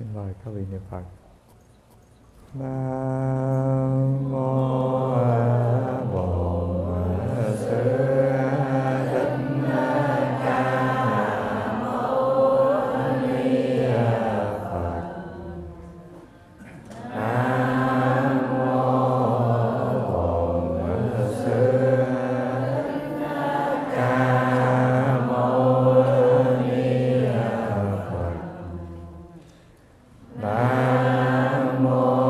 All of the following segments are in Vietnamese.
Xin mời các vị niệm Phật. Nam mô A Bổn Sư Thích Ca Mâu Ni Phật. Nam mô Bổn Sư Thích Ca Mâu Ni Phật. Nam mô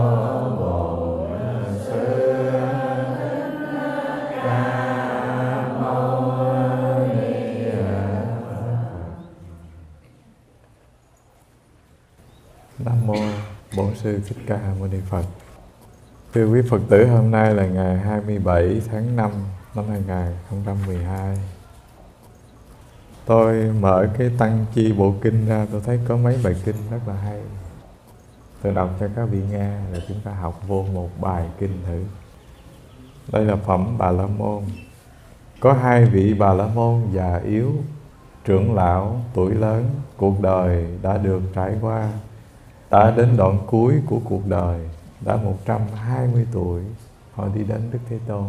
Nam mô Bổn Sư Thích Ca Mâu Ni Phật. Thưa quý Phật tử, hôm nay là ngày 27 tháng 5 năm 2012. Tôi mở cái Tăng Chi Bộ Kinh ra, tôi thấy có mấy bài kinh rất là hay. Tôi đọc cho các vị nghe, rồi chúng ta học vô một bài kinh thử. Đây là phẩm Bà La Môn. Có hai vị Bà La Môn già yếu, trưởng lão, tuổi lớn, cuộc đời đã được trải qua, đã đến đoạn cuối của cuộc đời, đã 120 tuổi, họ đi đến Đức Thế Tôn.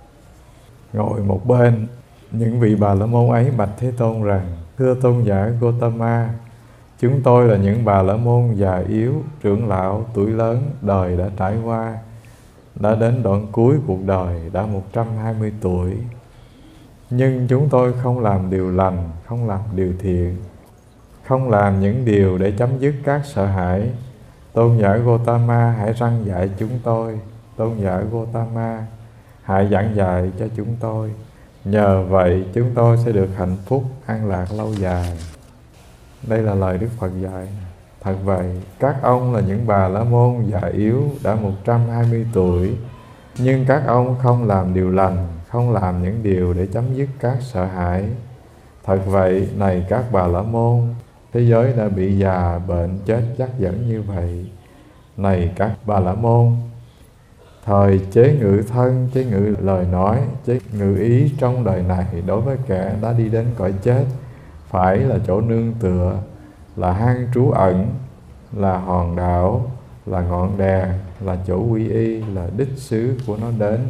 Ngồi một bên, những vị Bà La Môn ấy bạch Thế Tôn rằng: Thưa Tôn giả Gotama, chúng tôi là những Bà La Môn già yếu, trưởng lão, tuổi lớn, đời đã trải qua, đã đến đoạn cuối cuộc đời, đã 120 tuổi. Nhưng chúng tôi không làm điều lành, không làm điều thiện, không làm những điều để chấm dứt các sợ hãi. Tôn giả Gotama, hãy răn dạy chúng tôi. Tôn giả Gotama, hãy giảng dạy cho chúng tôi. Nhờ vậy chúng tôi sẽ được hạnh phúc, an lạc lâu dài. Đây là lời Đức Phật dạy. Thật vậy, các ông là những Bà La Môn già yếu, đã 120 tuổi, nhưng các ông không làm điều lành, không làm những điều để chấm dứt các sợ hãi. Thật vậy, này các Bà La Môn, thế giới đã bị già, bệnh, chết dắt dẫn như vậy. Này các Bà La Môn, thời chế ngự thân, chế ngự lời nói, chế ngự ý trong đời này đối với kẻ đã đi đến cõi chết phải là chỗ nương tựa, là hang trú ẩn, là hòn đảo, là ngọn đèn, là chỗ quy y, là đích xứ của nó đến.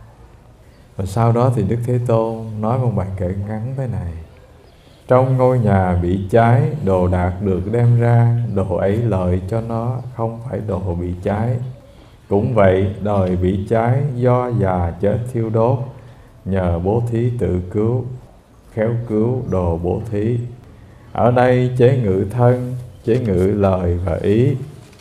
Và sau đó thì Đức Thế Tôn nói một bài kệ ngắn thế này: trong ngôi nhà bị cháy, đồ đạc được đem ra, đồ ấy lợi cho nó, không phải đồ bị cháy. Cũng vậy, đời bị cháy do già chết thiêu đốt, nhờ bố thí tự cứu, khéo cứu đồ bố thí. Ở đây chế ngự thân, chế ngự lời và ý.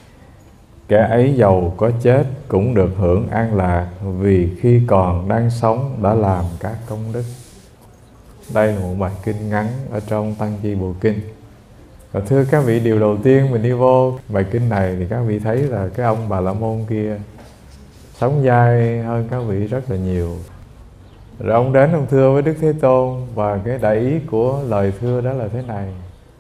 Kẻ ấy giàu có chết cũng được hưởng an lạc, vì khi còn đang sống đã làm các công đức. Đây là một bài kinh ngắn ở trong Tăng Chi Bộ Kinh. Và thưa các vị, điều đầu tiên mình đi vô bài kinh này thì các vị thấy là cái ông Bà La Môn kia sống dai hơn các vị rất là nhiều. Rồi ông đến ông thưa với Đức Thế Tôn, và cái đại ý của lời thưa đó là thế này: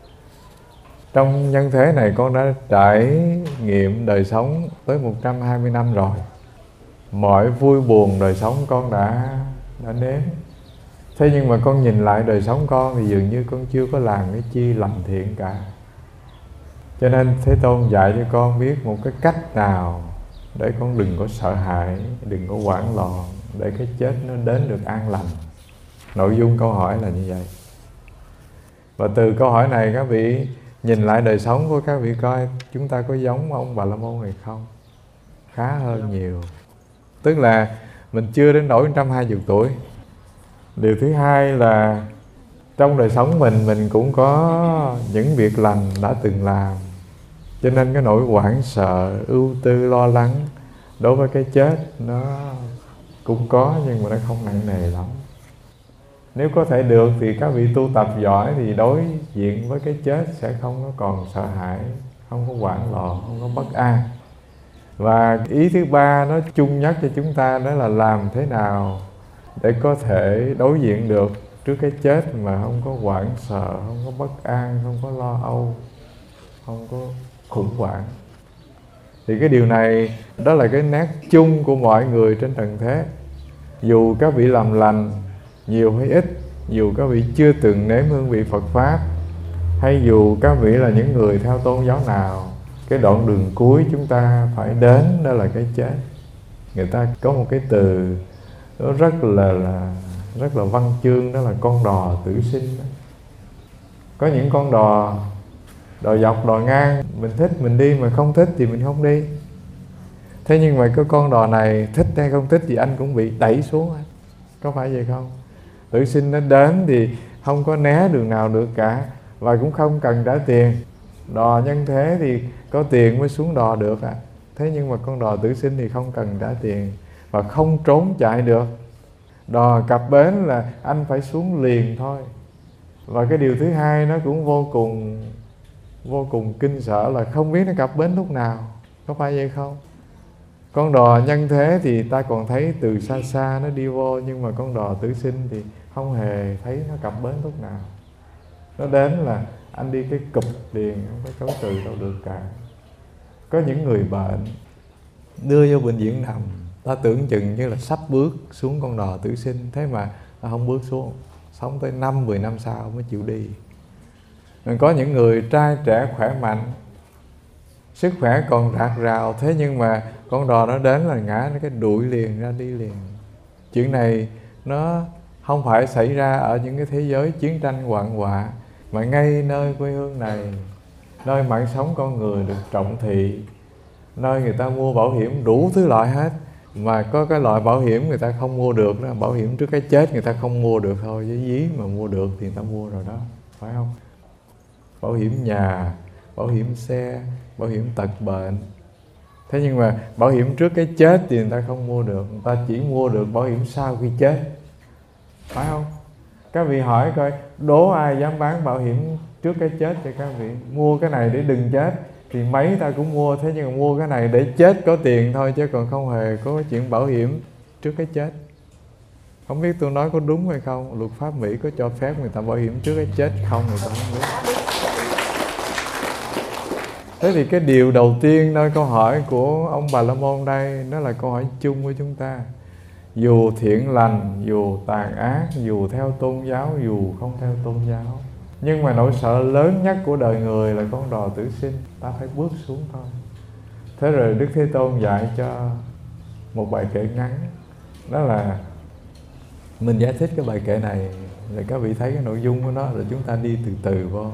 trong nhân thế này con đã trải nghiệm đời sống tới 120 năm rồi. Mọi vui buồn đời sống con đã nếm. Thế nhưng mà con nhìn lại đời sống con thì dường như con chưa có làm cái chi lành thiện cả. Cho nên Thế Tôn dạy cho con biết một cái cách nào để con đừng có sợ hãi, đừng có hoảng loạn, để cái chết nó đến được an lành. Nội dung câu hỏi là như vậy. Và từ câu hỏi này các vị nhìn lại đời sống của các vị coi chúng ta có giống ông Bà La Môn này không? Khá hơn nhiều. Tức là mình chưa đến nỗi 120 tuổi. Điều thứ hai là trong đời sống mình cũng có những việc lành đã từng làm. Cho nên cái nỗi hoảng sợ, ưu tư, lo lắng đối với cái chết nó cũng có, nhưng mà nó không nặng nề lắm. Nếu có thể được thì các vị tu tập giỏi thì đối diện với cái chết sẽ không có còn sợ hãi, không có hoảng loạn, không có bất an. Và ý thứ ba nó chung nhất cho chúng ta đó là làm thế nào để có thể đối diện được trước cái chết mà không có hoảng sợ, không có bất an, không có lo âu, không có khủng hoảng. Thì cái điều này đó là cái nét chung của mọi người trên trần thế. Dù các vị làm lành nhiều hay ít, dù các vị chưa từng nếm hương vị Phật Pháp, hay dù các vị là những người theo tôn giáo nào, Cái đoạn đường cuối chúng ta phải đến đó là cái chết. Người ta có một cái từ nó rất là văn chương, đó là con đò tử sinh đó. Có những con đò dọc đò ngang, mình thích mình đi, mà không thích thì mình không đi. Thế nhưng mà cái con đò này thích hay không thích thì anh cũng bị đẩy xuống, có phải vậy không? Tử sinh nó đến thì không có né đường nào được cả, và cũng không cần trả tiền. Đò nhân thế thì có tiền mới xuống đò được ạ. Thế nhưng mà con đò tử sinh thì không cần trả tiền và không trốn chạy được. Đò cập bến là anh phải xuống liền thôi. Và cái điều thứ hai nó cũng vô cùng kinh sợ là không biết nó cập bến lúc nào, có phải vậy không? Con đò nhân thế thì ta còn thấy từ xa xa nó đi vô, nhưng mà con đò tử sinh thì không hề thấy nó cập bến lúc nào. Nó đến là anh đi cái cụp liền, không có chối từ đâu được cả. Có những người bệnh đưa vô bệnh viện nằm, ta tưởng chừng như là sắp bước xuống con đò tử sinh, thế mà ta không bước xuống, sống tới 5-10 năm sau mới chịu đi. Còn có những người trai trẻ khỏe mạnh, sức khỏe còn rạc rào, thế nhưng mà con đò nó đến là ngã nó cái đuổi liền ra đi liền. Chuyện này nó không phải xảy ra ở những cái thế giới chiến tranh hoạn họa, mà ngay nơi quê hương này, nơi mạng sống con người được trọng thị, nơi người ta mua bảo hiểm đủ thứ loại hết, mà có cái loại bảo hiểm người ta không mua được đó, bảo hiểm trước cái chết người ta không mua được thôi, với dí mà mua được thì người ta mua rồi đó, phải không? Bảo hiểm nhà, bảo hiểm xe, bảo hiểm tật bệnh. Thế nhưng mà bảo hiểm trước cái chết thì người ta không mua được, người ta chỉ mua được bảo hiểm sau khi chết, phải không? Các vị hỏi coi, đố ai dám bán bảo hiểm trước cái chết cho các vị? Mua cái này để đừng chết thì mấy ta cũng mua, thế nhưng mà mua cái này để chết có tiền thôi, chứ còn không hề có chuyện bảo hiểm trước cái chết. Không biết tôi nói có đúng hay không? Luật pháp Mỹ có cho phép người ta bảo hiểm trước cái chết không, người ta không biết. Thế thì cái điều đầu tiên nơi câu hỏi của ông Bà La Môn đây, nó là câu hỏi chung của chúng ta. Dù thiện lành, dù tàn ác, dù theo tôn giáo, dù không theo tôn giáo, nhưng mà nỗi sợ lớn nhất của đời người là con đò tử sinh, ta phải bước xuống thôi. Thế rồi Đức Thế Tôn dạy cho một bài kệ ngắn. Đó là mình giải thích cái bài kệ này, là các vị thấy cái nội dung của nó, rồi chúng ta đi từ từ vô.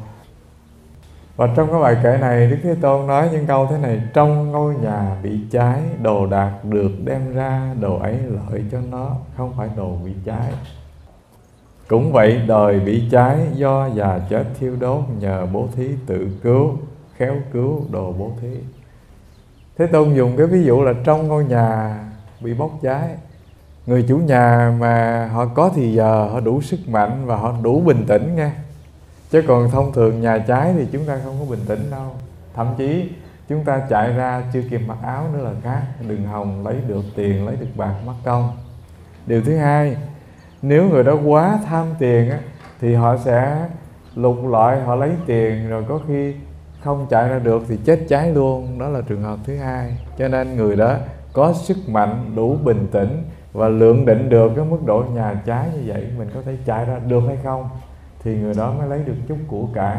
Và trong cái bài kệ này, Đức Thế Tôn nói những câu thế này: trong ngôi nhà bị cháy, đồ đạc được đem ra, đồ ấy lợi cho nó, không phải đồ bị cháy. Cũng vậy, đời bị cháy do già chết thiêu đốt, nhờ bố thí tự cứu, khéo cứu đồ bố thí. Thế Tôn dùng cái ví dụ là trong ngôi nhà bị bốc cháy, người chủ nhà mà họ có thì giờ, họ đủ sức mạnh và họ đủ bình tĩnh nghe. Chứ còn thông thường nhà cháy thì chúng ta không có bình tĩnh đâu. Thậm chí chúng ta chạy ra chưa kịp mặc áo nữa là khác, đừng hòng lấy được tiền, lấy được bạc mất công. Điều thứ hai, nếu người đó quá tham tiền á, thì họ sẽ lục lọi, họ lấy tiền rồi có khi không chạy ra được thì chết cháy luôn. Đó là trường hợp thứ hai. Cho nên người đó có sức mạnh, đủ bình tĩnh và lượng định được cái mức độ nhà cháy như vậy, mình có thể chạy ra được hay không, thì người đó mới lấy được chút của cải.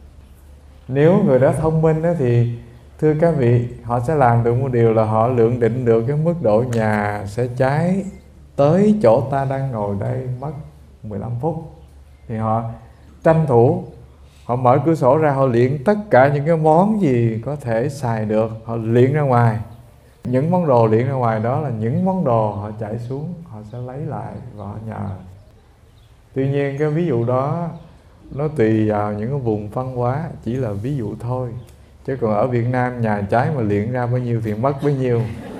Nếu người đó thông minh đó thì thưa các vị, họ sẽ làm được một điều là họ lượng định được cái mức độ nhà sẽ cháy tới chỗ ta đang ngồi đây mất 15 phút. Thì họ tranh thủ, họ mở cửa sổ ra, họ luyện tất cả những cái món gì có thể xài được, họ luyện ra ngoài. Những món đồ luyện ra ngoài đó là những món đồ họ chạy xuống, họ sẽ lấy lại và họ nhờ. Tuy nhiên cái ví dụ đó nó tùy vào những cái vùng văn hóa, chỉ là ví dụ thôi. Chứ còn ở Việt Nam nhà cháy mà luyện ra bao nhiêu thì mất bấy nhiêu.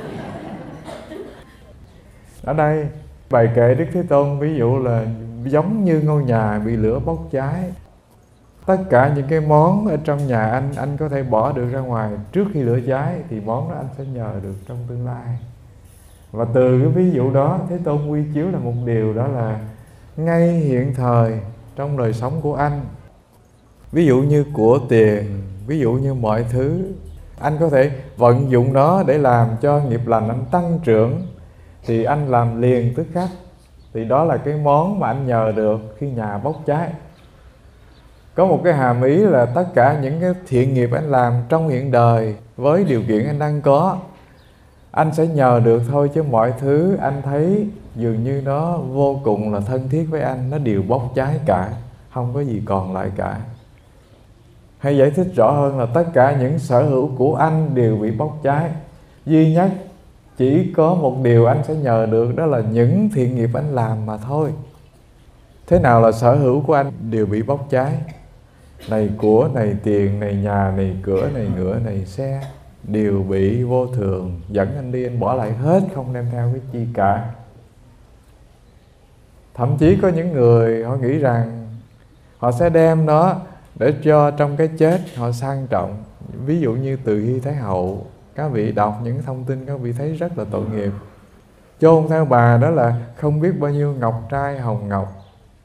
Ở đây bài kệ Đức Thế Tôn ví dụ là giống như ngôi nhà bị lửa bốc cháy. Tất cả những cái món ở trong nhà anh có thể bỏ được ra ngoài trước khi lửa cháy, thì món đó anh sẽ nhờ được trong tương lai. Và từ cái ví dụ đó, Thế Tôn quy chiếu là một điều, đó là ngay hiện thời trong đời sống của anh, ví dụ như của tiền, ví dụ như mọi thứ, anh có thể vận dụng nó để làm cho nghiệp lành anh tăng trưởng, thì anh làm liền tức khắc. Thì đó là cái món mà anh nhờ được khi nhà bốc cháy. Có một cái hàm ý là tất cả những cái thiện nghiệp anh làm trong hiện đời với điều kiện anh đang có. Anh sẽ nhờ được thôi, chứ mọi thứ anh thấy dường như nó vô cùng là thân thiết với anh, nó đều bốc cháy cả, không có gì còn lại cả. Hay giải thích rõ hơn là tất cả những sở hữu của anh đều bị bốc cháy. Duy nhất chỉ có một điều anh sẽ nhờ được, đó là những thiện nghiệp anh làm mà thôi. Thế nào là sở hữu của anh đều bị bốc cháy? Này của, này tiền, này nhà, này cửa, này ngựa, này xe, đều bị vô thường dẫn anh đi, anh bỏ lại hết, không đem theo cái chi cả. Thậm chí có những người họ nghĩ rằng họ sẽ đem nó để cho trong cái chết họ sang trọng. Ví dụ như Từ Hy Thái Hậu, các vị đọc những thông tin các vị thấy rất là tội nghiệp. Chôn theo bà đó là không biết bao nhiêu ngọc trai hồng ngọc,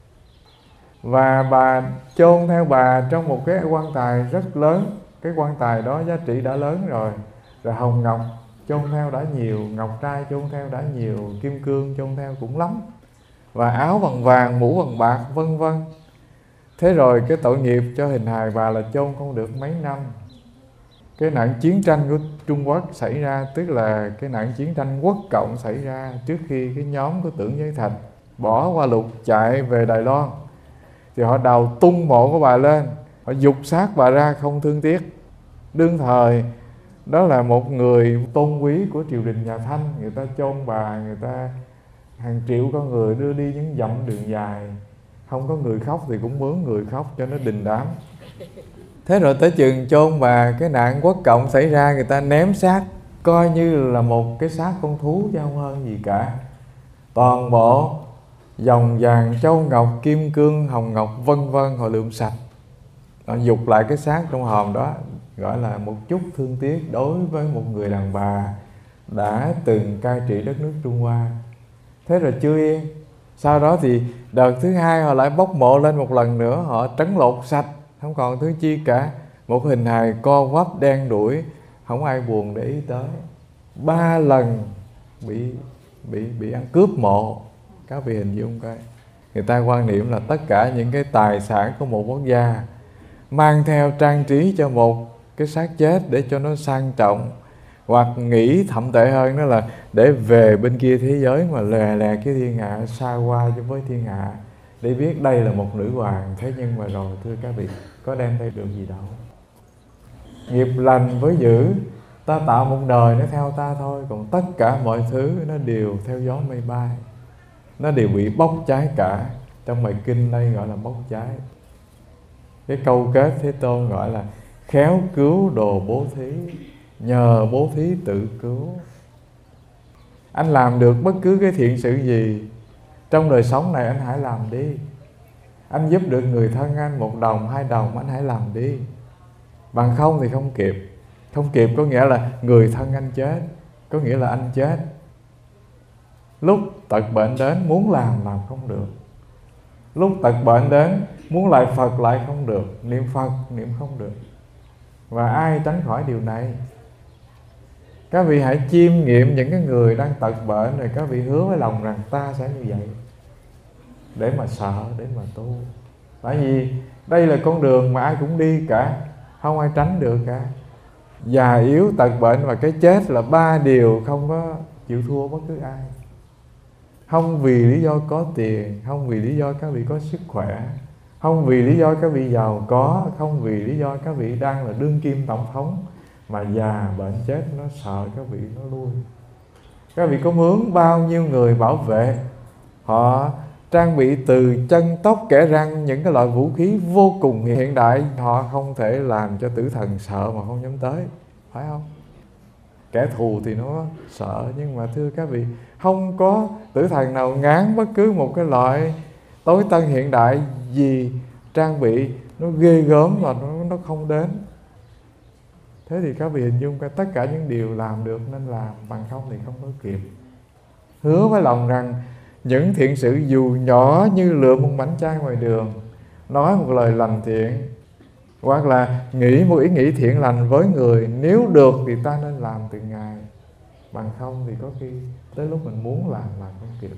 và bà chôn theo bà trong một cái quan tài rất lớn. Cái quan tài đó giá trị đã lớn rồi. Rồi hồng ngọc chôn theo đã nhiều, ngọc trai chôn theo đã nhiều, kim cương chôn theo cũng lắm, và áo bằng vàng, mũ bằng bạc, vân vân. Thế rồi cái tội nghiệp cho hình hài bà là chôn không được mấy năm. Cái nạn chiến tranh của Trung Quốc xảy ra, tức là cái nạn chiến tranh quốc cộng xảy ra trước khi cái nhóm của Tưởng Giới Thạch bỏ qua lục chạy về Đài Loan, thì họ đào tung mộ của bà lên, họ giục xác bà ra không thương tiếc. Đương thời đó là một người tôn quý của triều đình nhà Thanh, người ta chôn bà, người ta hàng triệu con người đưa đi những dặm đường dài, không có người khóc thì cũng mướn người khóc cho nó đình đám. Thế rồi tới chừng chôn bà, cái nạn quốc cộng xảy ra, người ta ném xác coi như là một cái xác con thú chứ không hơn gì cả. Toàn bộ dòng vàng, châu ngọc, kim cương, hồng ngọc vân vân họ lượm sạch. Họ dục lại cái xác trong hòm đó, gọi là một chút thương tiếc đối với một người đàn bà đã từng cai trị đất nước Trung Hoa. Thế rồi chưa yên, sau đó thì đợt thứ hai họ lại bốc mộ lên một lần nữa, họ trấn lột sạch, không còn thứ chi cả. Một hình hài co quắp đen đủi, không ai buồn để ý tới. 3 lần bị ăn cướp mộ. Các vị hình dung coi, người ta quan niệm là tất cả những cái tài sản của một quốc gia mang theo trang trí cho một cái xác chết để cho nó sang trọng, hoặc nghĩ thậm tệ hơn đó là để về bên kia thế giới mà lè lè cái thiên hạ, xa qua cho với thiên hạ, để biết đây là một nữ hoàng. Thế nhưng mà rồi thưa các vị, có đem theo được gì đâu. Nghiệp lành với dữ, ta tạo một đời nó theo ta thôi, còn tất cả mọi thứ nó đều theo gió mây bay, nó đều bị bốc cháy cả. Trong bài kinh đây gọi là bốc cháy. Cái câu kết Thế Tôn gọi là khéo cứu đồ bố thí, nhờ bố thí tự cứu. Anh làm được bất cứ cái thiện sự gì trong đời sống này, anh hãy làm đi. Anh giúp được người thân anh 1 đồng, 2 đồng, anh hãy làm đi. Bằng không thì không kịp. Không kịp có nghĩa là người thân anh chết, có nghĩa là anh chết. Lúc tật bệnh đến muốn làm không được. Lúc tật bệnh đến muốn lại Phật lại không được, niệm Phật niệm không được. Và ai tránh khỏi điều này? Các vị hãy chiêm nghiệm những cái người đang tật bệnh, rồi các vị hứa với lòng rằng ta sẽ như vậy, để mà sợ, để mà tu. Tại vì đây là con đường mà ai cũng đi cả, không ai tránh được cả. Già yếu, tật bệnh và cái chết là 3 điều không có chịu thua bất cứ ai. Không vì lý do có tiền, không vì lý do các vị có sức khỏe, không vì lý do các vị giàu có, không vì lý do các vị đang là đương kim tổng thống, mà già bệnh chết nó sợ các vị nó lui. Các vị có mướn bao nhiêu người bảo vệ, họ trang bị từ chân tóc kẽ răng những cái loại vũ khí vô cùng hiện đại, họ không thể làm cho tử thần sợ mà không dám tới, phải không? Kẻ thù thì nó sợ, nhưng mà thưa các vị, không có tử thần nào ngán bất cứ một cái loại tối tân hiện đại gì trang bị nó ghê gớm và nó không đến. Thế thì các vị hình dung tất cả những điều làm được nên làm, bằng không thì không có kịp. Hứa với lòng rằng những thiện sự dù nhỏ như lượm một mảnh chai ngoài đường, nói một lời lành thiện, hoặc là nghĩ một ý nghĩ thiện lành với người, nếu được thì ta nên làm từng ngày. Bằng không thì có khi tới lúc mình muốn làm không kịp.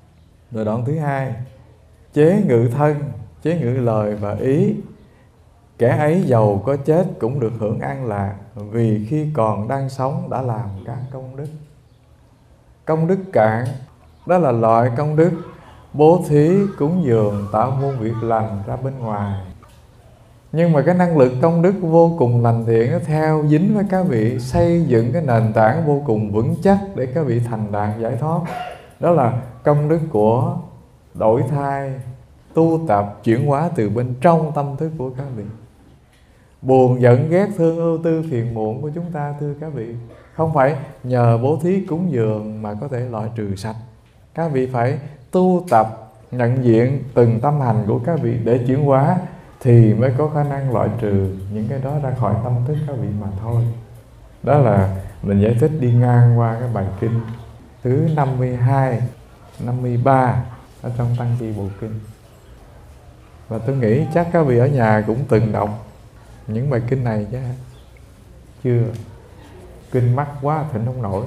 Rồi đoạn thứ hai, chế ngự thân, chế ngự lời và ý. Kẻ ấy giàu có chết cũng được hưởng an lạc, vì khi còn đang sống đã làm các công đức. Công đức cạn, đó là loại công đức bố thí, cúng dường, tạo muôn việc lành ra bên ngoài. Nhưng mà cái năng lực công đức vô cùng lành thiện nó theo dính với các vị, xây dựng cái nền tảng vô cùng vững chắc để các vị thành đạt giải thoát. Đó là công đức của đổi thay, tu tập, chuyển hóa từ bên trong tâm thức của các vị. Buồn, giận, ghét, thương, ưu tư, phiền muộn của chúng ta, thưa các vị, không phải nhờ bố thí cúng dường mà có thể loại trừ sạch. Các vị phải tu tập, nhận diện từng tâm hành của các vị để chuyển hóa, thì mới có khả năng loại trừ những cái đó ra khỏi tâm thức các vị mà thôi. Đó là mình giải thích đi ngang qua cái bài kinh thứ 52, 53 ở trong Tăng Chi Bộ Kinh. Và tôi nghĩ chắc các vị ở nhà cũng từng đọc những bài kinh này chứ. Chưa? Kinh mắc quá thỉnh không nổi.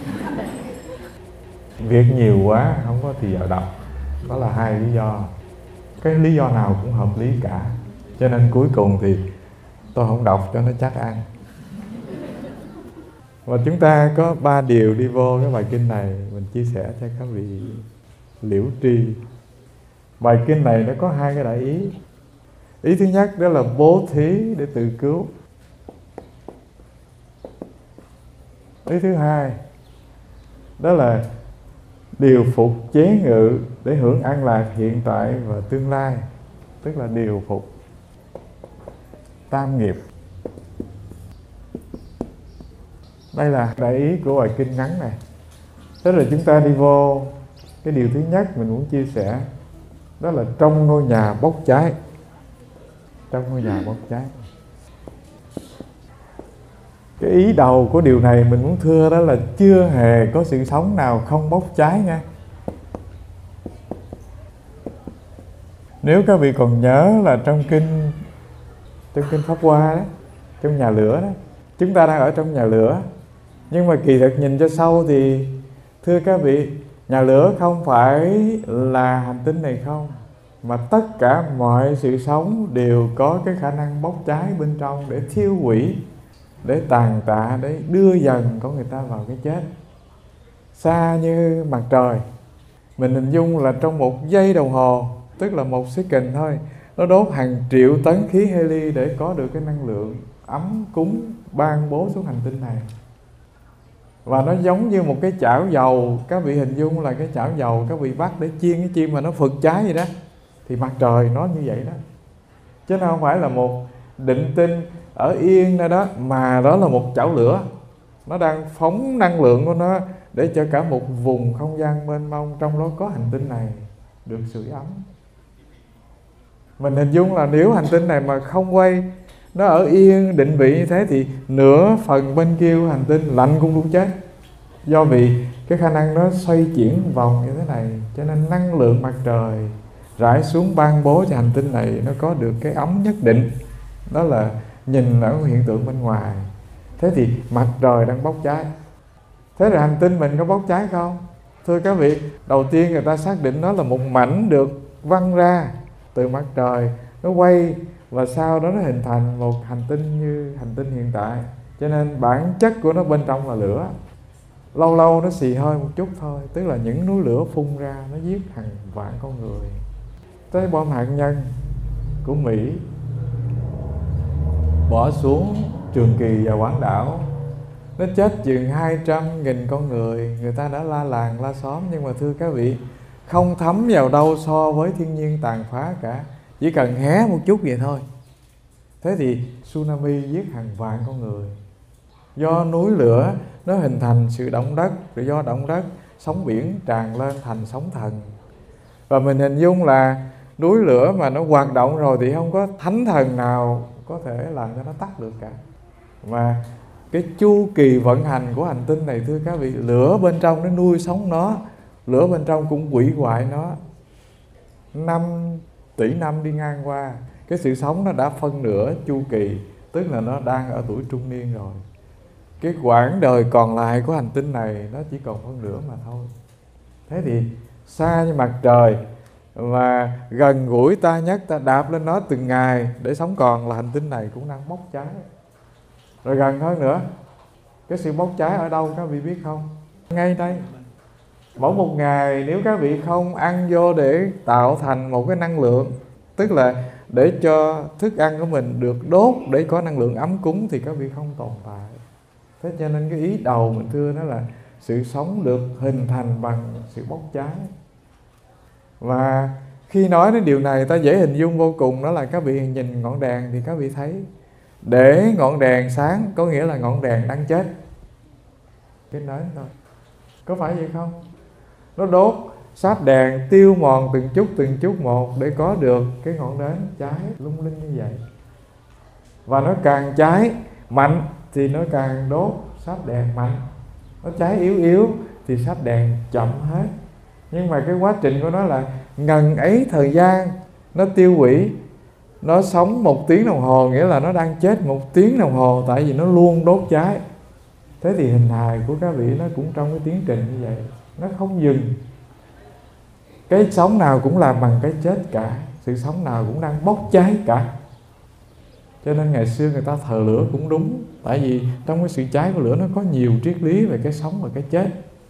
Việc nhiều quá không có thì giờ đọc. Đó là hai lý do. Cái lý do nào cũng hợp lý cả. Cho nên cuối cùng thì tôi không đọc cho nó chắc ăn. Và chúng ta có 3 điều đi vô cái bài kinh này, mình chia sẻ cho các vị liễu tri. Bài kinh này nó có 2 cái đại ý. Ý thứ nhất đó là bố thí để tự cứu. Ý thứ hai đó là điều phục chế ngự để hưởng an lạc hiện tại và tương lai, tức là điều phục tam nghiệp. Đây là đại ý của bài kinh ngắn này. Tức là chúng ta đi vô cái điều thứ nhất mình muốn chia sẻ, đó là trong ngôi nhà bốc cháy. Trong ngôi nhà bốc cháy. Cái ý đầu của điều này mình muốn thưa đó là chưa hề có sự sống nào không bốc cháy nha. Nếu các vị còn nhớ là trong kinh Pháp Hoa đó, trong nhà lửa đó, chúng ta đang ở trong nhà lửa. Nhưng mà kỳ thực nhìn cho sâu thì thưa các vị, nhà lửa không phải là hành tinh này không, mà tất cả mọi sự sống đều có cái khả năng bốc cháy bên trong để thiêu hủy, để tàn tạ, để đưa dần con người ta vào cái chết. Xa như mặt trời, mình hình dung là trong 1 giây đồng hồ, tức là 1 second thôi, nó đốt hàng triệu tấn khí heli để có được cái năng lượng ấm cúng ban bố xuống hành tinh này. Và nó giống như một cái chảo dầu. Các vị hình dung là cái chảo dầu các vị bắt để chiên cái chim mà nó phực cháy vậy đó. Thì mặt trời nó như vậy đó. Chứ nó không phải là một định tinh ở yên nơi đó, mà đó là một chảo lửa. Nó đang phóng năng lượng của nó để cho cả một vùng không gian mênh mông, trong đó có hành tinh này được sưởi ấm. Mình hình dung là nếu hành tinh này mà không quay, nó ở yên định vị như thế, thì nửa phần bên kia của hành tinh lạnh cũng luôn chết. Do vì cái khả năng nó xoay chuyển vòng như thế này, cho nên năng lượng mặt trời rải xuống ban bố cho hành tinh này nó có được cái ấm nhất định. Đó là nhìn ở hiện tượng bên ngoài. Thế thì mặt trời đang bốc cháy. Thế rồi hành tinh mình có bốc cháy không? Thưa các vị, đầu tiên người ta xác định nó là một mảnh được văng ra từ mặt trời, nó quay và sau đó nó hình thành một hành tinh như hành tinh hiện tại. Cho nên bản chất của nó bên trong là lửa. Lâu lâu nó xì hơi một chút thôi, tức là những núi lửa phun ra nó giết hàng vạn con người. Cái bom hạt nhân của Mỹ bỏ xuống Trường Kỳ và Quảng Đảo, nó chết chừng 200.000 con người. Người ta đã la làng la xóm, nhưng mà thưa các vị, không thấm vào đâu so với thiên nhiên tàn phá cả. Chỉ cần hé một chút vậy thôi. Thế thì tsunami giết hàng vạn con người. Do núi lửa nó hình thành sự động đất, rồi do động đất sóng biển tràn lên thành sóng thần. Và mình hình dung là núi lửa mà nó hoạt động rồi thì không có thánh thần nào có thể làm cho nó tắt được cả. Mà cái chu kỳ vận hành của hành tinh này, thưa các vị, lửa bên trong nó nuôi sống nó, lửa bên trong cũng hủy hoại nó. 5 tỷ năm đi ngang qua, cái sự sống nó đã phân nửa chu kỳ, tức là nó đang ở tuổi trung niên rồi. Cái quãng đời còn lại của hành tinh này nó chỉ còn phân nửa mà thôi. Thế thì xa như mặt trời, và gần gũi ta nhất, ta đạp lên nó từng ngày để sống còn, là hành tinh này cũng đang bốc cháy. Rồi gần hơn nữa, cái sự bốc cháy ở đâu các vị biết không? Ngay đây. Mỗi một ngày nếu các vị không ăn vô để tạo thành một cái năng lượng, tức là để cho thức ăn của mình được đốt để có năng lượng ấm cúng, thì các vị không tồn tại. Thế cho nên cái ý đầu mình thưa nó là sự sống được hình thành bằng sự bốc cháy. Và khi nói đến điều này ta dễ hình dung vô cùng, đó là các vị nhìn ngọn đèn thì các vị thấy để ngọn đèn sáng có nghĩa là ngọn đèn đang chết, cái nến thôi, có phải vậy không? Nó đốt sáp đèn tiêu mòn từng chút một để có được cái ngọn nến cháy lung linh như vậy. Và nó càng cháy mạnh thì nó càng đốt sáp đèn mạnh. Nó cháy yếu yếu thì sáp đèn chậm hết. Nhưng mà cái quá trình của nó là ngần ấy thời gian nó tiêu hủy. Nó sống 1 tiếng đồng hồ, nghĩa là nó đang chết 1 tiếng đồng hồ, tại vì nó luôn đốt cháy. Thế thì hình hài của các vị nó cũng trong cái tiến trình như vậy, nó không dừng. Cái sống nào cũng làm bằng cái chết cả, sự sống nào cũng đang bốc cháy cả. Cho nên ngày xưa người ta thờ lửa cũng đúng, tại vì trong cái sự cháy của lửa nó có nhiều triết lý về cái sống và cái chết.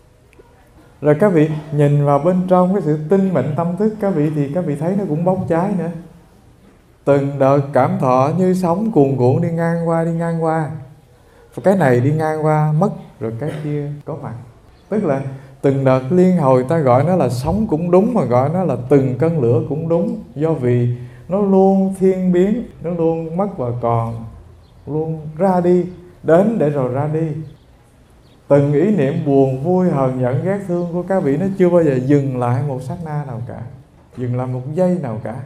Rồi các vị nhìn vào bên trong cái sự tinh mệnh tâm thức các vị thì các vị thấy nó cũng bốc cháy nữa. Từng đợt cảm thọ như sóng cuồn cuộn đi ngang qua. Cái này đi ngang qua mất rồi cái kia có mặt. Tức là từng đợt liên hồi, ta gọi nó là sóng cũng đúng, mà gọi nó là từng cơn lửa cũng đúng. Do vì nó luôn thiên biến, nó luôn mất và còn, luôn ra đi, đến để rồi ra đi. Từng ý niệm buồn, vui, hờn, giận, ghét, thương của các vị nó chưa bao giờ dừng lại một sát na nào cả, dừng lại một giây nào cả.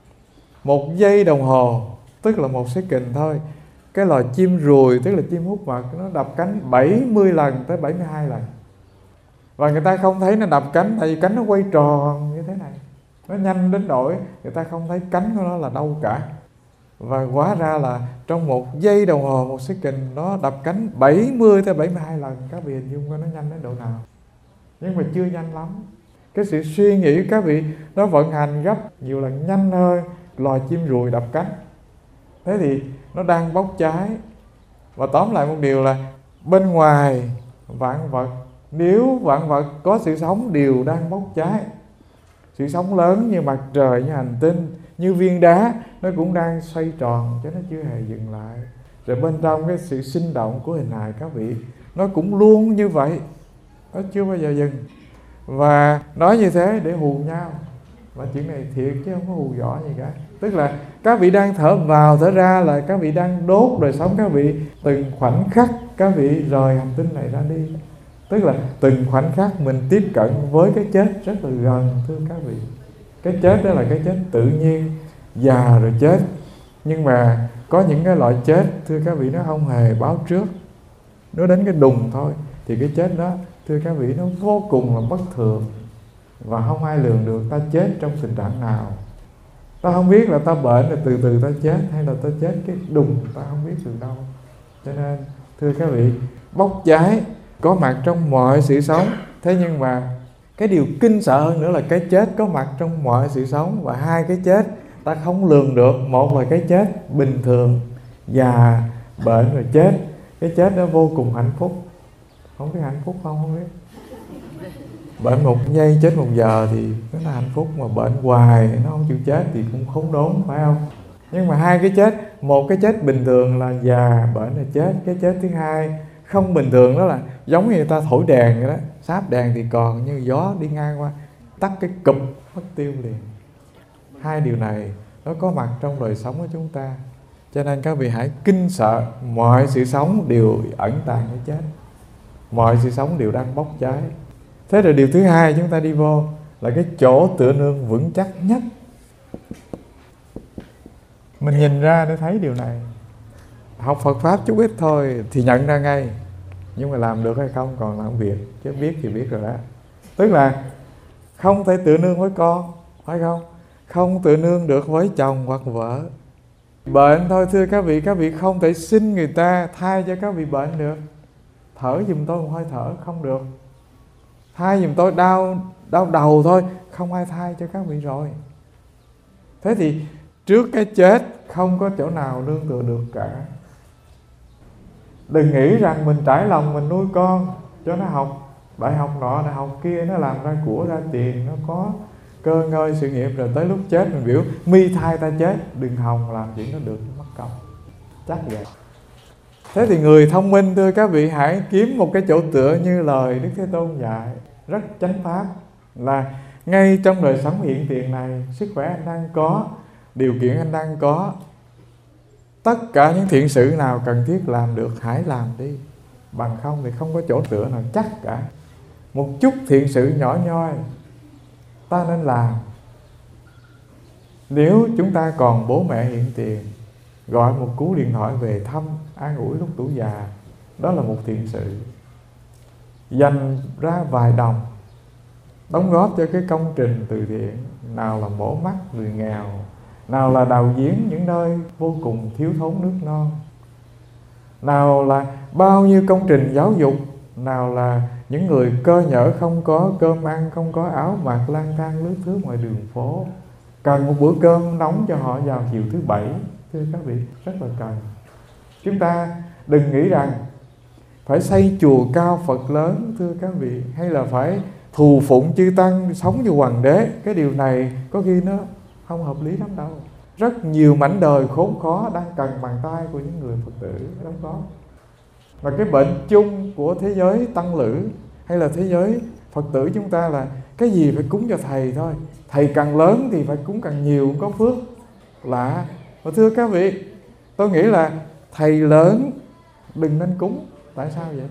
1 giây đồng hồ tức là 1 second thôi. Cái loài chim ruồi, tức là chim hút mật, nó đập cánh 70 lần tới 72 lần. Và người ta không thấy nó đập cánh, tại vì cánh nó quay tròn như thế này. Nó nhanh đến nỗi người ta không thấy cánh của nó là đâu cả. Và hóa ra là trong 1 giây đồng hồ, 1 second, nó đập cánh 70 tới 72 lần. Các vị hình dung coi nó nhanh đến độ nào. Nhưng mà chưa nhanh lắm. Cái sự suy nghĩ của các vị nó vận hành gấp nhiều lần nhanh hơn loài chim ruồi đập cánh. Thế thì nó đang bốc cháy. Và tóm lại một điều là bên ngoài vạn vật, nếu vạn vật có sự sống đều đang bốc cháy. Sự sống lớn như mặt trời, như hành tinh, như viên đá, nó cũng đang xoay tròn chứ nó chưa hề dừng lại. Rồi bên trong cái sự sinh động của hình hài các vị, nó cũng luôn như vậy, nó chưa bao giờ dừng. Và nói như thế để hù nhau. Và chuyện này thiệt chứ không có hù dọa gì cả. Tức là các vị đang thở vào thở ra là các vị đang đốt đời sống các vị. Từng khoảnh khắc các vị rời hành tinh này ra đi. Tức là từng khoảnh khắc mình tiếp cận với cái chết rất là gần, thưa các vị. Cái chết đó là cái chết tự nhiên, già rồi chết. Nhưng mà có những cái loại chết, thưa các vị, nó không hề báo trước. Nó đến cái đùng thôi thì cái chết đó, thưa các vị, nó vô cùng là bất thường. Và không ai lường được ta chết trong tình trạng nào. Ta không biết là ta bệnh rồi từ từ ta chết, hay là ta chết cái đùng, ta không biết từ đâu. Cho nên thưa các vị, bốc cháy có mặt trong mọi sự sống. Thế nhưng mà cái điều kinh sợ hơn nữa là cái chết có mặt trong mọi sự sống. Và 2 cái chết ta không lường được. Một là cái chết bình thường, già, bệnh rồi chết. Cái chết đó vô cùng hạnh phúc. Không biết hạnh phúc không? Không biết. Bệnh 1 giây chết 1 giờ thì nó là hạnh phúc. Mà bệnh hoài nó không chịu chết thì cũng khốn đốn, phải không? Nhưng mà 2 cái chết, một cái chết bình thường là già, bệnh là chết. Cái chết thứ hai không bình thường đó là giống như người ta thổi đèn vậy đó. Sáp đèn thì còn, như gió đi ngang qua tắt cái cụp mất tiêu liền. 2 điều này nó có mặt trong đời sống của chúng ta. Cho nên các vị hãy kinh sợ. Mọi sự sống đều ẩn tàng cái chết. Mọi sự sống đều đang bốc cháy. Thế rồi điều thứ hai chúng ta đi vô là cái chỗ tựa nương vững chắc nhất. Mình nhìn ra để thấy điều này. Học Phật Pháp chút ít thôi thì nhận ra ngay. Nhưng mà làm được hay không còn làm việc. Chứ biết thì biết rồi đó. Tức là không thể tựa nương với con, phải không? Không tựa nương được với chồng hoặc vợ. Bệnh thôi thưa các vị không thể xin người ta thay cho các vị bệnh được. Thở giùm tôi một hơi thở không được. Thay giùm tôi đau đau đầu thôi, không ai thay cho các vị rồi. Thế thì trước cái chết không có chỗ nào nương tựa được cả. Đừng nghĩ rằng mình trải lòng mình nuôi con cho nó học đại học nọ đại học kia, nó làm ra của ra tiền, nó có cơ ngơi sự nghiệp, rồi tới lúc chết mình biểu mi thai ta chết. Đừng hòng làm chuyện đó được, mất công. Chắc vậy. Thế thì người thông minh thưa các vị, hãy kiếm một cái chỗ tựa như lời Đức Thế Tôn dạy rất chánh pháp, là ngay trong đời sống hiện tiền này, sức khỏe anh đang có, điều kiện anh đang có, tất cả những thiện sự nào cần thiết làm được hãy làm đi. Bằng không thì không có chỗ tựa nào chắc cả. Một chút thiện sự nhỏ nhoi ta nên làm. Nếu chúng ta còn bố mẹ hiện tiền, gọi một cú điện thoại về thăm, an ủi lúc tuổi già, đó là một thiện sự. Dành ra vài đồng đóng góp cho cái công trình từ thiện, nào là mổ mắt người nghèo, nào là đào giếng những nơi vô cùng thiếu thốn nước non, nào là bao nhiêu công trình giáo dục, nào là những người cơ nhở không có cơm ăn, không có áo mặc, lang thang lướt thướt ngoài đường phố, cần một bữa cơm nóng cho họ vào chiều thứ Bảy. Thưa các vị, rất là cần. Chúng ta đừng nghĩ rằng phải xây chùa cao Phật lớn, thưa các vị, hay là phải thù phụng chư tăng sống như hoàng đế. Cái điều này có khi nó không hợp lý lắm đâu. Rất nhiều mảnh đời khốn khó đang cần bàn tay của những người Phật tử đóng góp. Và cái bệnh chung của thế giới tăng lữ hay là thế giới Phật tử chúng ta là cái gì phải cúng cho thầy thôi. Thầy càng lớn thì phải cúng càng nhiều, có phước lạ. Và thưa các vị, tôi nghĩ là thầy lớn đừng nên cúng. Tại sao vậy?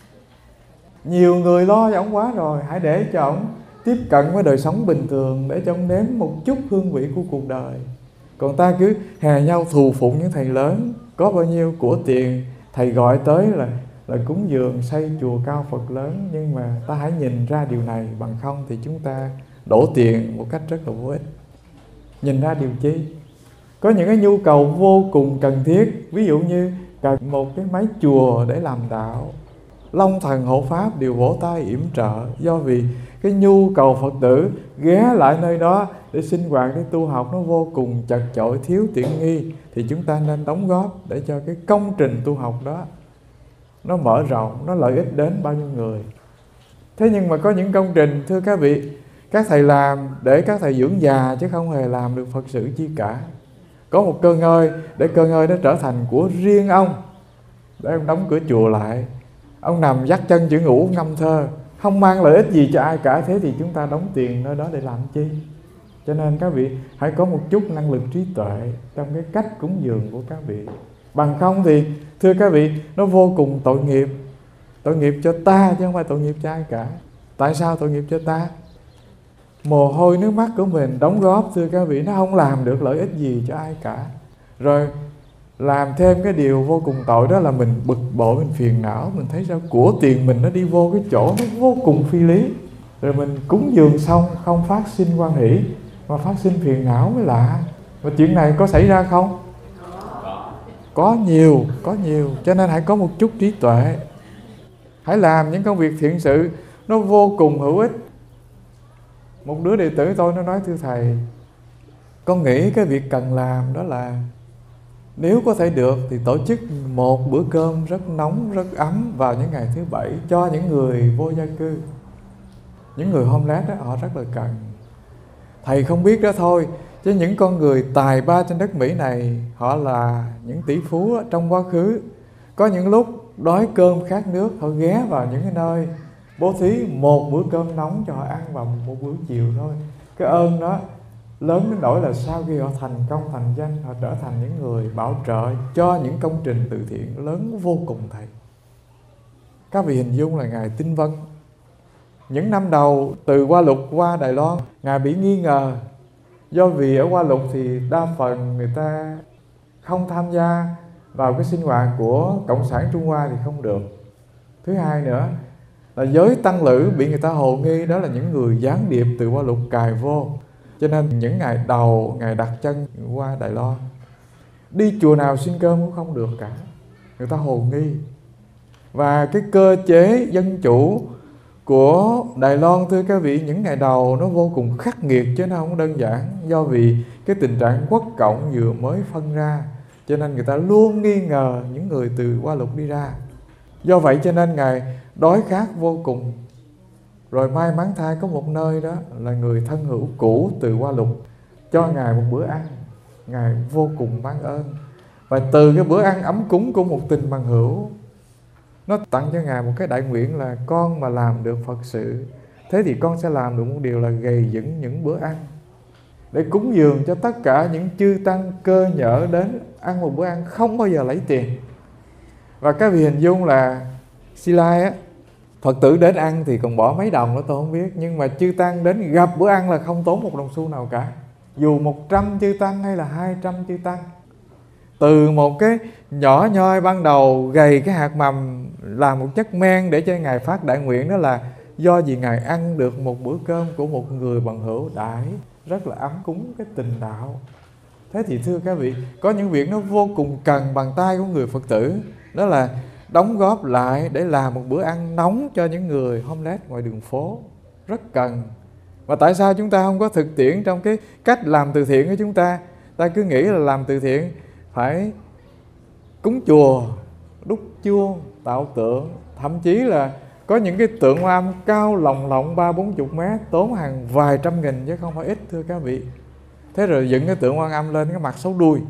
Nhiều người lo cho ông quá rồi, hãy để cho ông tiếp cận với đời sống bình thường, để cho ông nếm một chút hương vị của cuộc đời. Còn ta cứ hè nhau thù phụng những thầy lớn, có bao nhiêu của tiền thầy gọi tới là cúng dường xây chùa cao Phật lớn. Nhưng mà ta hãy nhìn ra điều này, bằng không thì chúng ta đổ tiền một cách rất là vô ích. Nhìn ra điều chi? Có những cái nhu cầu vô cùng cần thiết, ví dụ như cần một cái mái chùa để làm đạo, Long thần hộ pháp đều vỗ tay yểm trợ, do vì cái nhu cầu Phật tử ghé lại nơi đó để sinh hoạt, để tu học nó vô cùng chật chội, thiếu tiện nghi, thì chúng ta nên đóng góp để cho cái công trình tu học đó nó mở rộng, nó lợi ích đến bao nhiêu người. Thế nhưng mà có những công trình, thưa các vị, các thầy làm để các thầy dưỡng già chứ không hề làm được Phật sự chi cả. Có một cơ ngơi để cơ ngơi đó trở thành của riêng ông, để ông đóng cửa chùa lại, ông nằm dắt chân chữ ngủ ngâm thơ, không mang lợi ích gì cho ai cả. Thế thì chúng ta đóng tiền nơi đó để làm chi? Cho nên các vị hãy có một chút năng lực trí tuệ trong cái cách cúng dường của các vị. Bằng không thì thưa các vị, nó vô cùng tội nghiệp. Tội nghiệp cho ta chứ không phải tội nghiệp cho ai cả. Tại sao tội nghiệp cho ta? Mồ hôi nước mắt của mình đóng góp, thưa các vị, nó không làm được lợi ích gì cho ai cả. Rồi làm thêm cái điều vô cùng tội, đó là mình bực bội, mình phiền não, mình thấy sao của tiền mình nó đi vô cái chỗ nó vô cùng phi lý. Rồi mình cúng dường xong không phát sinh hoan hỷ mà phát sinh phiền não mới lạ. Và chuyện này có xảy ra không? Có nhiều. Cho nên hãy có một chút trí tuệ. Hãy làm những công việc thiện sự nó vô cùng hữu ích. Một đứa đệ tử tôi nó nói: thưa thầy, con nghĩ cái việc cần làm đó là nếu có thể được thì tổ chức một bữa cơm rất nóng, rất ấm vào những ngày thứ Bảy cho những người vô gia cư, những người homeless đó, họ rất là cần. Thầy không biết đó thôi, chứ những con người tài ba trên đất Mỹ này, họ là những tỷ phú đó, trong quá khứ có những lúc đói cơm khát nước, họ ghé vào những cái nơi bố thí một bữa cơm nóng cho họ ăn vào một bữa chiều thôi. Cái ơn đó lớn đến nỗi là sau khi họ thành công thành danh, họ trở thành những người bảo trợ cho những công trình từ thiện lớn vô cùng thầy. Các vị hình dung là Ngài Tinh Vân, những năm đầu từ Hoa Lục qua Đài Loan, Ngài bị nghi ngờ, do vì ở Hoa Lục thì đa phần người ta không tham gia vào cái sinh hoạt của Cộng sản Trung Hoa thì không được. Thứ hai nữa là giới tăng lữ bị người ta hồ nghi đó là những người gián điệp từ Hoa Lục cài vô. Cho nên những ngày đầu Ngài đặt chân qua Đài Loan, đi chùa nào xin cơm cũng không được cả, người ta hồ nghi. Và cái cơ chế dân chủ của Đài Loan thưa các vị, những ngày đầu nó vô cùng khắc nghiệt chứ nó không đơn giản. Do vì cái tình trạng quốc cộng vừa mới phân ra, cho nên người ta luôn nghi ngờ những người từ Hoa Lục đi ra. Do vậy cho nên Ngài đói khát vô cùng. Rồi may mắn thay có một nơi đó là người thân hữu cũ từ Hoa Lục cho Ngài một bữa ăn. Ngài vô cùng mang ơn. Và từ cái bữa ăn ấm cúng của một tình bằng hữu, nó tặng cho Ngài một cái đại nguyện là con mà làm được Phật sự, thế thì con sẽ làm được một điều là gầy dựng những bữa ăn để cúng dường cho tất cả những chư tăng cơ nhỡ đến ăn một bữa ăn, không bao giờ lấy tiền. Và các vị hình dung là Si Lai á, Phật tử đến ăn thì còn bỏ mấy đồng nữa tôi không biết, nhưng mà chư tăng đến gặp bữa ăn là không tốn một đồng xu nào cả. Dù 100 chư tăng hay là 200 chư tăng, từ một cái nhỏ nhoi ban đầu gầy cái hạt mầm làm một chất men để cho Ngài phát đại nguyện, đó là do vì Ngài ăn được một bữa cơm của một người bằng hữu đãi rất là ấm cúng cái tình đạo. Thế thì thưa các vị, có những việc nó vô cùng cần bàn tay của người Phật tử, đó là đóng góp lại để làm một bữa ăn nóng cho những người homeless ngoài đường phố, rất cần. Và tại sao chúng ta không có thực tiễn trong cái cách làm từ thiện của chúng ta? Ta cứ nghĩ là làm từ thiện phải cúng chùa, đúc chuông, tạo tượng, thậm chí là có những cái tượng Hoa Âm cao lồng lộng 30-40 mét, tốn hàng vài trăm nghìn chứ không phải ít thưa các vị. Thế rồi dựng cái tượng Quan Âm lên cái mặt xấu đuôi,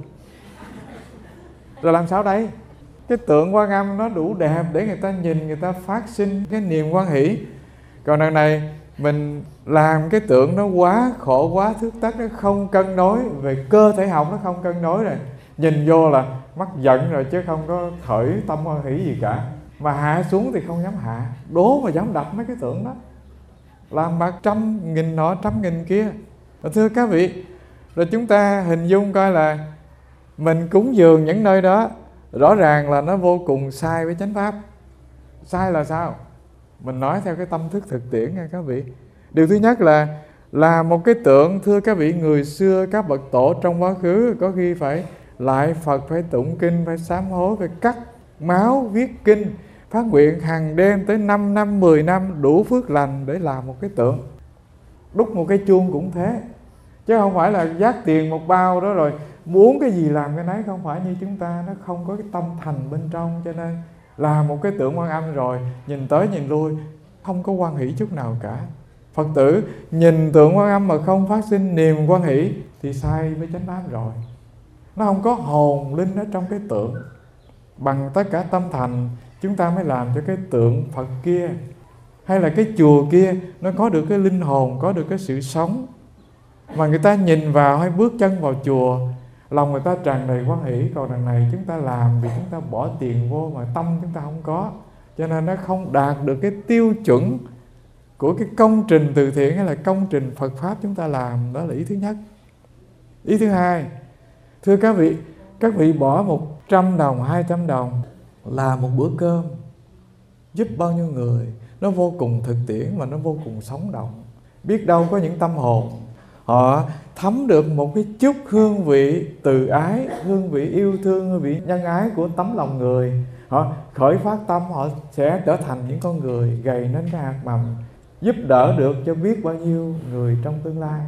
rồi làm sao đấy? Cái tượng Quan Âm nó đủ đẹp để người ta nhìn, người ta phát sinh cái niềm hoan hỷ. Còn đằng này mình làm cái tượng nó quá khổ, quá thước tất, nó không cân đối về cơ thể học, nó không cân đối rồi. Nhìn vô là mắc giận rồi chứ không có khởi tâm hoan hỷ gì cả. Mà hạ xuống thì không dám hạ, đố mà dám đập mấy cái tượng đó, làm bạc 100.000 nọ 100.000 kia. Và thưa các vị, rồi chúng ta hình dung coi là mình cúng dường những nơi đó, rõ ràng là nó vô cùng sai với chánh pháp. Sai là sao? Mình nói theo cái tâm thức thực tiễn nha các vị. Điều thứ nhất là một cái tượng, thưa các vị, người xưa các bậc tổ trong quá khứ có khi phải lại Phật, phải tụng kinh, phải sám hối, phải cắt máu viết kinh, phát nguyện hàng đêm tới 5 năm, 10 năm đủ phước lành để làm một cái tượng. Đúc một cái chuông cũng thế, chứ không phải là dát tiền một bao đó rồi muốn cái gì làm cái nấy. Không phải như chúng ta, nó không có cái tâm thành bên trong, cho nên làm một cái tượng Quan Âm rồi nhìn tới nhìn lui không có hoan hỷ chút nào cả. Phật tử nhìn tượng Quan Âm mà không phát sinh niềm hoan hỷ thì sai với chánh pháp rồi. Nó không có hồn linh ở trong cái tượng. Bằng tất cả tâm thành chúng ta mới làm cho cái tượng Phật kia hay là cái chùa kia nó có được cái linh hồn, có được cái sự sống, mà người ta nhìn vào hay bước chân vào chùa lòng người ta tràn đầy hoan hỷ. Còn đằng này chúng ta làm vì chúng ta bỏ tiền vô mà tâm chúng ta không có, cho nên nó không đạt được cái tiêu chuẩn của cái công trình từ thiện hay là công trình Phật Pháp chúng ta làm. Đó là ý thứ nhất. Ý thứ hai, thưa các vị bỏ 100 đồng, 200 đồng là một bữa cơm giúp bao nhiêu người. Nó vô cùng thực tiễn mà nó vô cùng sống động. Biết đâu có những tâm hồn họ thấm được một cái chút hương vị từ ái, hương vị yêu thương, hương vị nhân ái của tấm lòng người. Họ khởi phát tâm, họ sẽ trở thành những con người gầy nên cái hạt mầm, giúp đỡ được cho biết bao nhiêu người trong tương lai.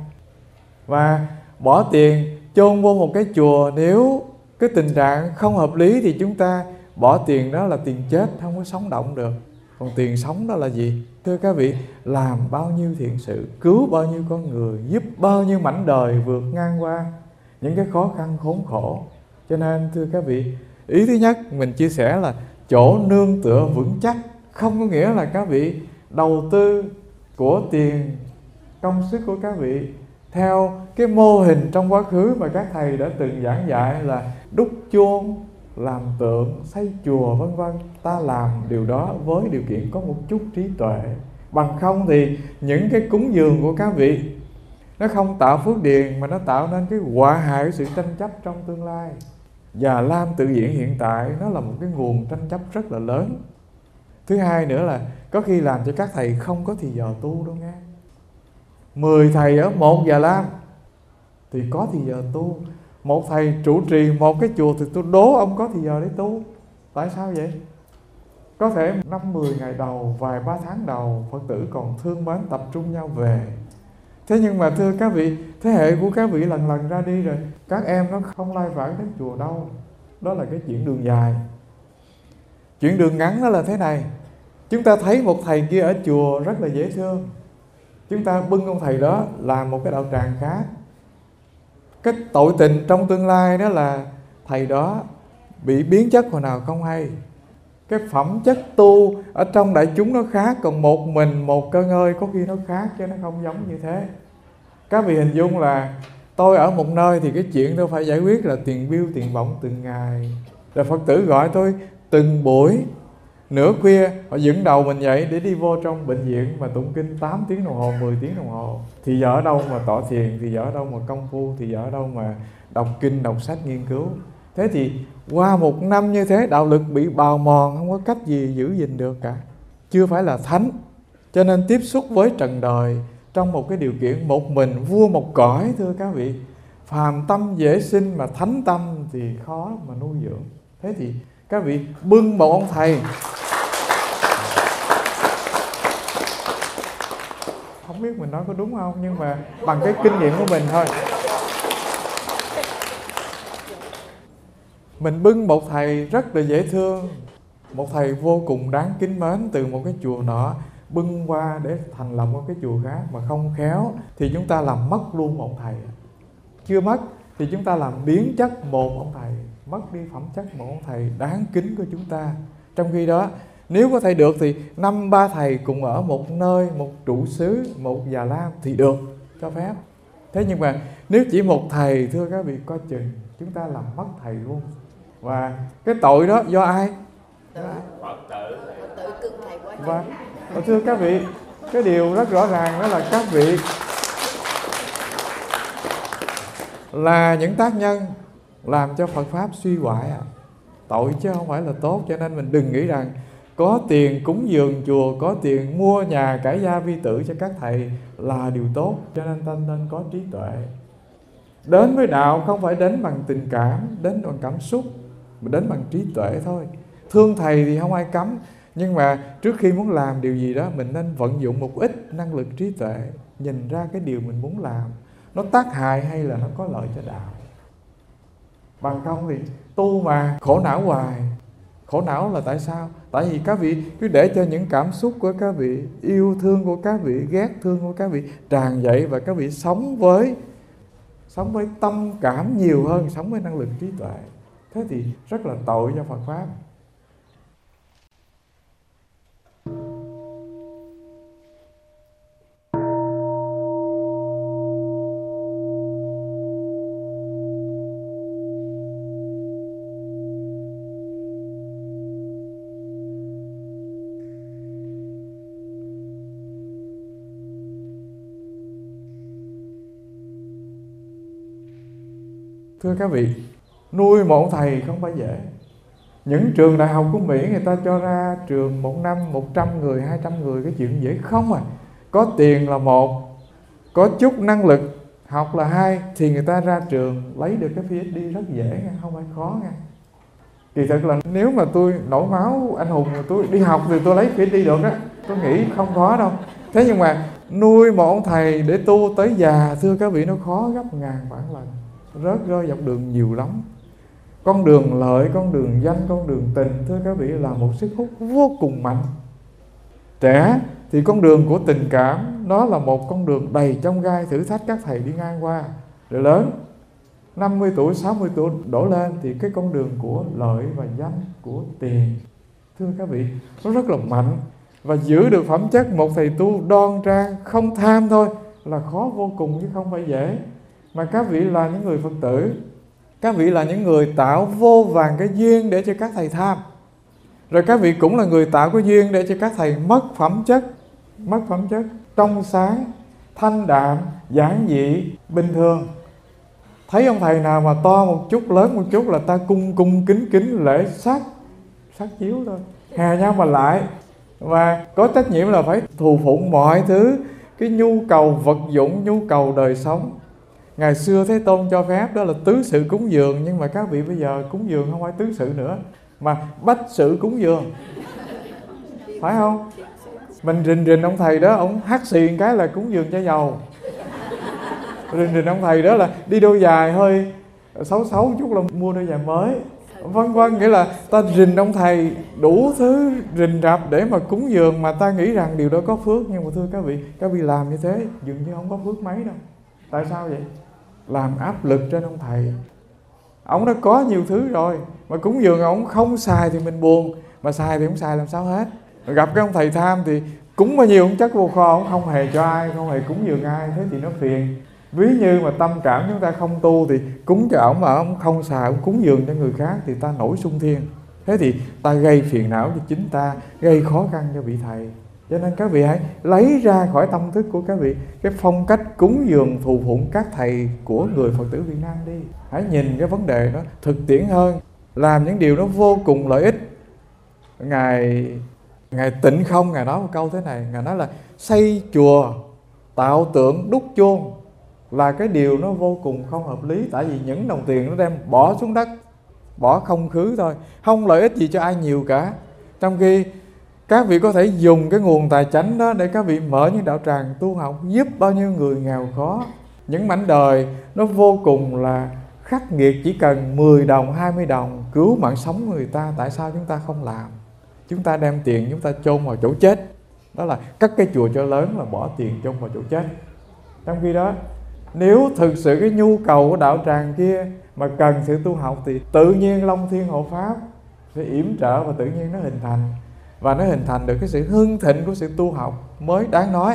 Và bỏ tiền chôn vô một cái chùa, nếu cái tình trạng không hợp lý thì chúng ta bỏ tiền đó là tiền chết, không có sống động được. Còn tiền sống đó là gì? Thưa các vị, làm bao nhiêu thiện sự, cứu bao nhiêu con người, giúp bao nhiêu mảnh đời vượt ngang qua những cái khó khăn khốn khổ. Cho nên thưa các vị, ý thứ nhất mình chia sẻ là chỗ nương tựa vững chắc. Không có nghĩa là các vị đầu tư của tiền, công sức của các vị theo cái mô hình trong quá khứ mà các thầy đã từng giảng dạy là đúc chuông, làm tượng, xây chùa vân vân. Ta làm điều đó với điều kiện có một chút trí tuệ. Bằng không thì những cái cúng dường của các vị nó không tạo phước điền, mà nó tạo nên cái họa hại của sự tranh chấp trong tương lai. Và Lam Tự Viện hiện tại nó là một cái nguồn tranh chấp rất là lớn. Thứ hai nữa là có khi làm cho các thầy không có thì giờ tu đâu nghe. 10 thầy ở một Già Lam thì có thì giờ tu. Một thầy trụ trì một cái chùa thì tôi đố ông có thì giờ để tu. Tại sao vậy? Có thể 5-10 ngày đầu, vài 3 tháng đầu Phật tử còn thương mến tập trung nhau về. Thế nhưng mà thưa các vị, thế hệ của các vị lần lần ra đi rồi, các em nó không lai vãng đến chùa đâu. Đó là cái chuyện đường dài. Chuyện đường ngắn đó là thế này. Chúng ta thấy một thầy kia ở chùa rất là dễ thương, chúng ta bưng ông thầy đó làm một cái đạo tràng khác. Cái tội tình trong tương lai đó là thầy đó bị biến chất hồi nào không hay. Cái phẩm chất tu ở trong đại chúng nó khác, còn một mình một cơ ngơi có khi nó khác chứ nó không giống như thế. Các vị hình dung là tôi ở một nơi thì cái chuyện tôi phải giải quyết là tiền bill tiền bổng từng ngày. Rồi Phật tử gọi tôi từng buổi nửa khuya họ dựng đầu mình dậy để đi vô trong bệnh viện mà tụng kinh 8 tiếng đồng hồ, 10 tiếng đồng hồ. Thì giờ ở đâu mà tọa thiền, thì giờ ở đâu mà công phu, thì giờ ở đâu mà đọc kinh, đọc sách nghiên cứu. Thế thì qua một năm như thế đạo lực bị bào mòn, không có cách gì giữ gìn được cả. Chưa phải là thánh. Cho nên tiếp xúc với trần đời trong một cái điều kiện một mình vua một cõi, thưa các vị, phàm tâm dễ sinh mà thánh tâm thì khó mà nuôi dưỡng. Thế thì các vị bưng một ông thầy, không biết mình nói có đúng không, nhưng mà bằng cái kinh nghiệm của mình thôi. Mình bưng một thầy rất là dễ thương, một thầy vô cùng đáng kính mến từ một cái chùa nọ, bưng qua để thành lập một cái chùa khác, mà không khéo thì chúng ta làm mất luôn một thầy. Chưa mất thì chúng ta làm biến chất một ông thầy, mất đi phẩm chất một ông thầy đáng kính của chúng ta. Trong khi đó nếu có thể được thì 5-3 thầy cùng ở một nơi, một trụ xứ, một già lam thì được, cho phép. Thế nhưng mà nếu chỉ một thầy, thưa các vị coi chừng chúng ta làm mất thầy luôn. Và cái tội đó do ai? Phật tử cưng thầy quá. Và thưa các vị, cái điều rất rõ ràng đó là các vị là những tác nhân làm cho Phật Pháp suy hoại. Tội chứ không phải là tốt. Cho nên mình đừng nghĩ rằng có tiền cúng dường chùa, có tiền mua nhà cải gia vi tử cho các thầy là điều tốt. Cho nên ta nên có trí tuệ. Đến với đạo không phải đến bằng tình cảm, đến bằng cảm xúc, mà đến bằng trí tuệ thôi. Thương thầy thì không ai cấm, nhưng mà trước khi muốn làm điều gì đó mình nên vận dụng một ít năng lực trí tuệ, nhìn ra cái điều mình muốn làm nó tác hại hay là nó có lợi cho đạo. Bằng không thì tu mà khổ não hoài. Khổ não là tại sao? Tại vì các vị cứ để cho những cảm xúc của các vị, yêu thương của các vị, ghét thương của các vị tràn dậy, và các vị sống với tâm cảm nhiều hơn sống với năng lực trí tuệ. Thế thì rất là tội cho Phật Pháp. Thưa các vị, nuôi một thầy không phải dễ. Những trường đại học của Mỹ người ta cho ra trường một năm 100 người, 200 người, cái chuyện dễ không à. Có tiền là một, có chút năng lực học là hai, thì người ta ra trường lấy được cái PhD rất dễ nha, không phải khó nha. Kỳ thực là nếu mà tôi nổi máu anh hùng mà tôi đi học thì tôi lấy PhD được á, tôi nghĩ không khó đâu. Thế nhưng mà nuôi một ông thầy để tu tới già, thưa các vị, nó khó gấp ngàn vạn lần. Rớt rơi dọc đường nhiều lắm. Con đường lợi, con đường danh, con đường tình, thưa các vị, là một sức hút vô cùng mạnh. Trẻ thì con đường của tình cảm, nó là một con đường đầy chông gai thử thách các thầy đi ngang qua. Rồi lớn 50 tuổi, 60 tuổi đổ lên thì cái con đường của lợi và danh, của tiền, thưa các vị, nó rất là mạnh. Và giữ được phẩm chất một thầy tu đoan trang, không tham thôi là khó vô cùng chứ không phải dễ. Mà các vị là những người Phật tử, các vị là những người tạo vô vàn cái duyên để cho các thầy tham. Rồi các vị cũng là người tạo cái duyên để cho các thầy mất phẩm chất. Mất phẩm chất trong sáng, thanh đạm, giản dị, bình thường. Thấy ông thầy nào mà to một chút, lớn một chút là ta cung cung kính kính lễ sát chiếu thôi, hè nhau mà lại. Và có trách nhiệm là phải thù phụng mọi thứ, cái nhu cầu vật dụng, nhu cầu đời sống. Ngày xưa Thế Tôn cho phép đó là tứ sự cúng dường, nhưng mà các vị bây giờ cúng dường không phải tứ sự nữa, mà bách sự cúng dường. phải không? Mình rình ông thầy đó, ông hắt xì một cái là cúng dường chai dầu. Rình ông thầy đó là đi đôi giày hơi xấu chút là mua đôi giày mới, vân vân. Nghĩa là ta rình ông thầy đủ thứ rình rập để mà cúng dường, mà ta nghĩ rằng điều đó có phước. Nhưng mà thưa các vị làm như thế dường như không có phước mấy đâu. Tại sao vậy? Làm áp lực trên ông thầy. Ông đã có nhiều thứ rồi, mà cúng dường ông không xài thì mình buồn, mà xài thì không xài làm sao hết. Gặp cái ông thầy tham thì cúng bao nhiêu cũng chất vô kho, ông không hề cho ai, không hề cúng dường ai, thế thì nó phiền. Ví như mà tâm cảm chúng ta không tu thì cúng cho ổng mà ổng không xài, ổng cúng dường cho người khác thì ta nổi xung thiên. Thế thì ta gây phiền não cho chính ta, gây khó khăn cho vị thầy. Cho nên các vị hãy lấy ra khỏi tâm thức của các vị cái phong cách cúng dường thù phụng các thầy của người Phật tử Việt Nam đi. Hãy nhìn cái vấn đề nó thực tiễn hơn, làm những điều nó vô cùng lợi ích. Ngài Tịnh Không, Ngài nói một câu thế này, Ngài nói là xây chùa, tạo tượng, đúc chôn là cái điều nó vô cùng không hợp lý. Tại vì những đồng tiền nó đem bỏ xuống đất, bỏ không khứ thôi, không lợi ích gì cho ai nhiều cả. Trong khi các vị có thể dùng cái nguồn tài chánh đó để các vị mở những đạo tràng tu học, giúp bao nhiêu người nghèo khó. Những mảnh đời nó vô cùng là khắc nghiệt, chỉ cần 10 đồng, 20 đồng cứu mạng sống người ta. Tại sao chúng ta không làm? Chúng ta đem tiền chúng ta chôn vào chỗ chết. Đó là cắt cái chùa cho lớn là bỏ tiền chôn vào chỗ chết. Trong khi đó, nếu thực sự cái nhu cầu của đạo tràng kia mà cần sự tu học thì tự nhiên Long Thiên Hộ Pháp sẽ yểm trợ và tự nhiên nó hình thành. Và nó hình thành được cái sự hưng thịnh của sự tu học mới đáng nói.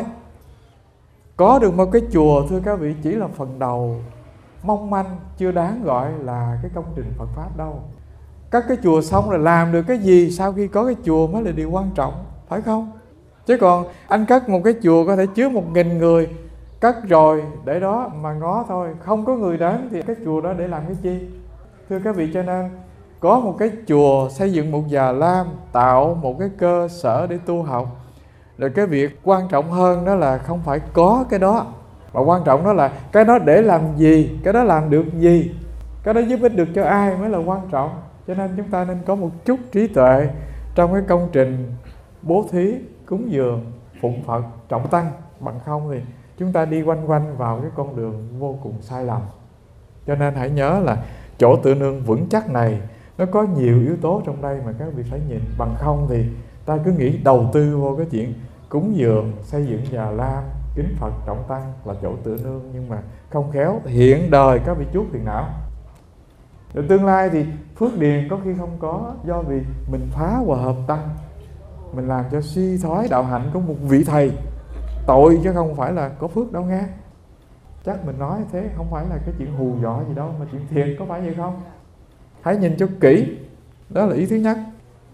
Có được một cái chùa thưa các vị chỉ là phần đầu mong manh, chưa đáng gọi là cái công trình Phật Pháp đâu. Cắt cái chùa xong rồi làm được cái gì sau khi có cái chùa mới là điều quan trọng, phải không? Chứ còn anh cắt một cái chùa có thể chứa 1.000 người, cắt rồi để đó mà ngó thôi, không có người đến thì cái chùa đó để làm cái chi? Thưa các vị, cho nên có một cái chùa, xây dựng một già lam, tạo một cái cơ sở để tu học. Rồi cái việc quan trọng hơn đó là không phải có cái đó, mà quan trọng đó là cái đó để làm gì, cái đó làm được gì, cái đó giúp ích được cho ai mới là quan trọng. Cho nên chúng ta nên có một chút trí tuệ trong cái công trình bố thí, cúng dường, phụng Phật, trọng tăng. Bằng không thì chúng ta đi quanh quanh vào cái con đường vô cùng sai lầm. Cho nên hãy nhớ là chỗ tựa nương vững chắc này nó có nhiều yếu tố trong đây mà các vị phải nhìn. Bằng không thì ta cứ nghĩ đầu tư vô cái chuyện cúng dường, xây dựng già lam, kính Phật, trọng tăng là chỗ tựa nương, nhưng mà không khéo hiện đời các vị chuốc phiền não. Rồi tương lai thì phước điền có khi không có, do vì mình phá hòa hợp tăng, mình làm cho suy thoái đạo hạnh của một vị thầy. Tội chứ không phải là có phước đâu nghe. Chắc mình nói thế không phải là cái chuyện hù dọa gì đâu, mà chuyện thiệt, có phải vậy không? Hãy nhìn cho kỹ. Đó là ý thứ nhất.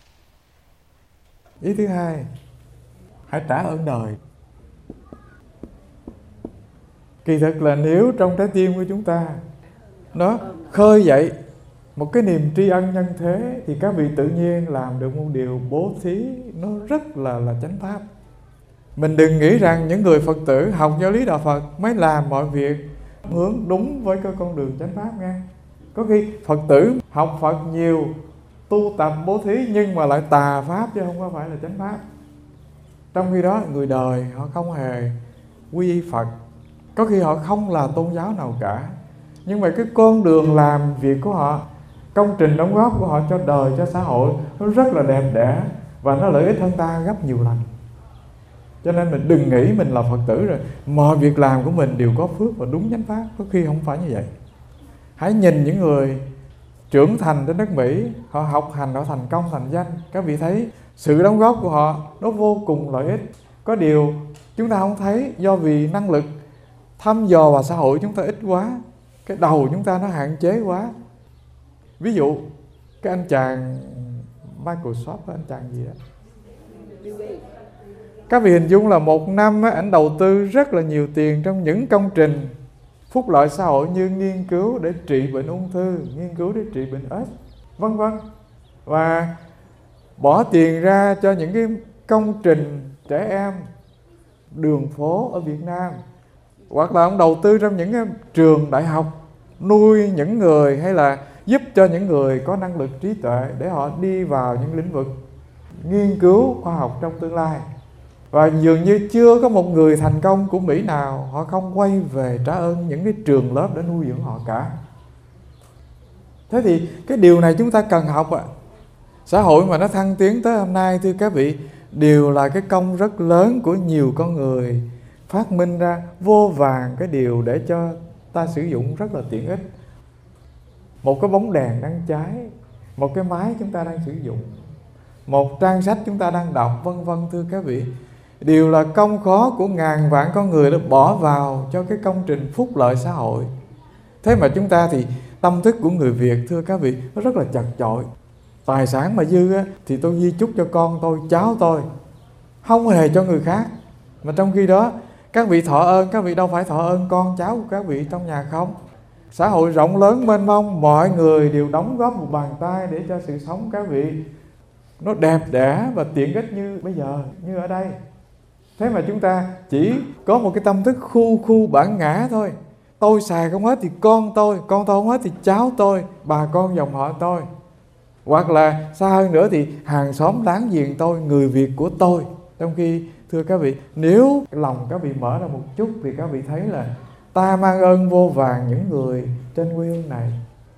Ý thứ hai, hãy trả ơn đời. Kỳ thực là nếu trong trái tim của chúng ta nó khơi dậy một cái niềm tri ân nhân thế thì các vị tự nhiên làm được một điều bố thí nó rất là chánh pháp. Mình đừng nghĩ rằng những người Phật tử học giáo lý đạo Phật mới làm mọi việc hướng đúng với cái con đường chánh pháp nghe. Có khi Phật tử học Phật nhiều, tu tập bố thí nhưng mà lại tà pháp chứ không có phải là chánh pháp. Trong khi đó người đời họ không hề quy y Phật, có khi họ không là tôn giáo nào cả, nhưng mà cái con đường làm việc của họ, công trình đóng góp của họ cho đời, cho xã hội nó rất là đẹp đẽ và nó lợi ích hơn ta gấp nhiều lần. Cho nên mình đừng nghĩ mình là Phật tử rồi mọi việc làm của mình đều có phước và đúng chánh pháp, có khi không phải như vậy. Hãy nhìn những người trưởng thành trên đất Mỹ, họ học hành, họ thành công, thành danh. Các vị thấy sự đóng góp của họ nó vô cùng lợi ích. Có điều chúng ta không thấy do vì năng lực thăm dò vào xã hội chúng ta ít quá, cái đầu chúng ta nó hạn chế quá. Ví dụ cái anh chàng Microsoft, anh chàng gì đó, các vị hình dung là một năm ảnh đầu tư rất là nhiều tiền trong những công trình phúc lợi xã hội như nghiên cứu để trị bệnh ung thư, nghiên cứu để trị bệnh AIDS, vân vân. Và bỏ tiền ra cho những cái công trình trẻ em, đường phố ở Việt Nam. Hoặc là ông đầu tư trong những cái trường đại học, nuôi những người hay là giúp cho những người có năng lực trí tuệ để họ đi vào những lĩnh vực nghiên cứu khoa học trong tương lai. Và dường như chưa có một người thành công của Mỹ nào họ không quay về trả ơn những cái trường lớp để nuôi dưỡng họ cả. Thế thì cái điều này chúng ta cần học ạ. Xã hội mà nó thăng tiến tới hôm nay, thưa các vị, đều là cái công rất lớn của nhiều con người phát minh ra vô vàn cái điều để cho ta sử dụng rất là tiện ích. Một cái bóng đèn đang cháy, một cái máy chúng ta đang sử dụng, một trang sách chúng ta đang đọc, vân vân, thưa các vị, đều là công khó của ngàn vạn con người đã bỏ vào cho cái công trình phúc lợi xã hội. Thế mà chúng ta thì tâm thức của người Việt, thưa các vị, nó rất là chật chội. Tài sản mà dư á, thì tôi di chúc cho con tôi, cháu tôi, không hề cho người khác. Mà trong khi đó các vị thọ ơn, các vị đâu phải thọ ơn con cháu của các vị trong nhà không? Xã hội rộng lớn mênh mông, mọi người đều đóng góp một bàn tay để cho sự sống các vị nó đẹp đẽ và tiện ích như bây giờ, như ở đây. Thế mà chúng ta chỉ có một cái tâm thức khu bản ngã thôi. Tôi xài không hết thì con tôi không hết thì cháu tôi, bà con dòng họ tôi. Hoặc là xa hơn nữa thì hàng xóm láng giềng tôi, người Việt của tôi. Trong khi, thưa các vị, nếu lòng các vị mở ra một chút thì các vị thấy là ta mang ơn vô vàn những người trên quê hương này.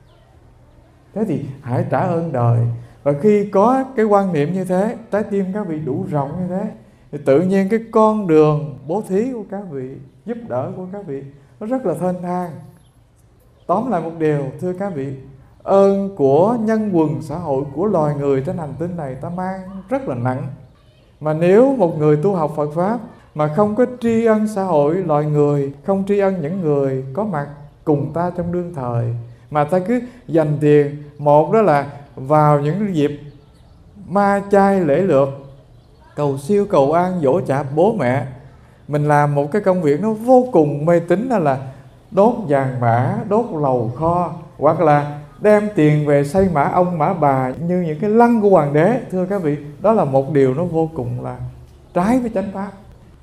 Thế thì hãy trả ơn đời. Và khi có cái quan niệm như thế, trái tim các vị đủ rộng như thế, thì tự nhiên cái con đường bố thí của các vị, giúp đỡ của các vị, nó rất là thênh thang. Tóm lại một điều, thưa các vị, ơn của nhân quần xã hội, của loài người trên hành tinh này ta mang rất là nặng. Mà nếu một người tu học Phật Pháp mà không có tri ân xã hội, loài người, không tri ân những người có mặt cùng ta trong đương thời, mà ta cứ dành tiền, một đó là vào những dịp ma chay lễ lượt, cầu siêu cầu an, dỗ chạp bố mẹ, mình làm một cái công việc nó vô cùng mê tín, đó là đốt vàng mã, đốt lầu kho, hoặc là đem tiền về xây mã ông mã bà như những cái lăng của hoàng đế. Thưa các vị, đó là một điều nó vô cùng là trái với chánh pháp.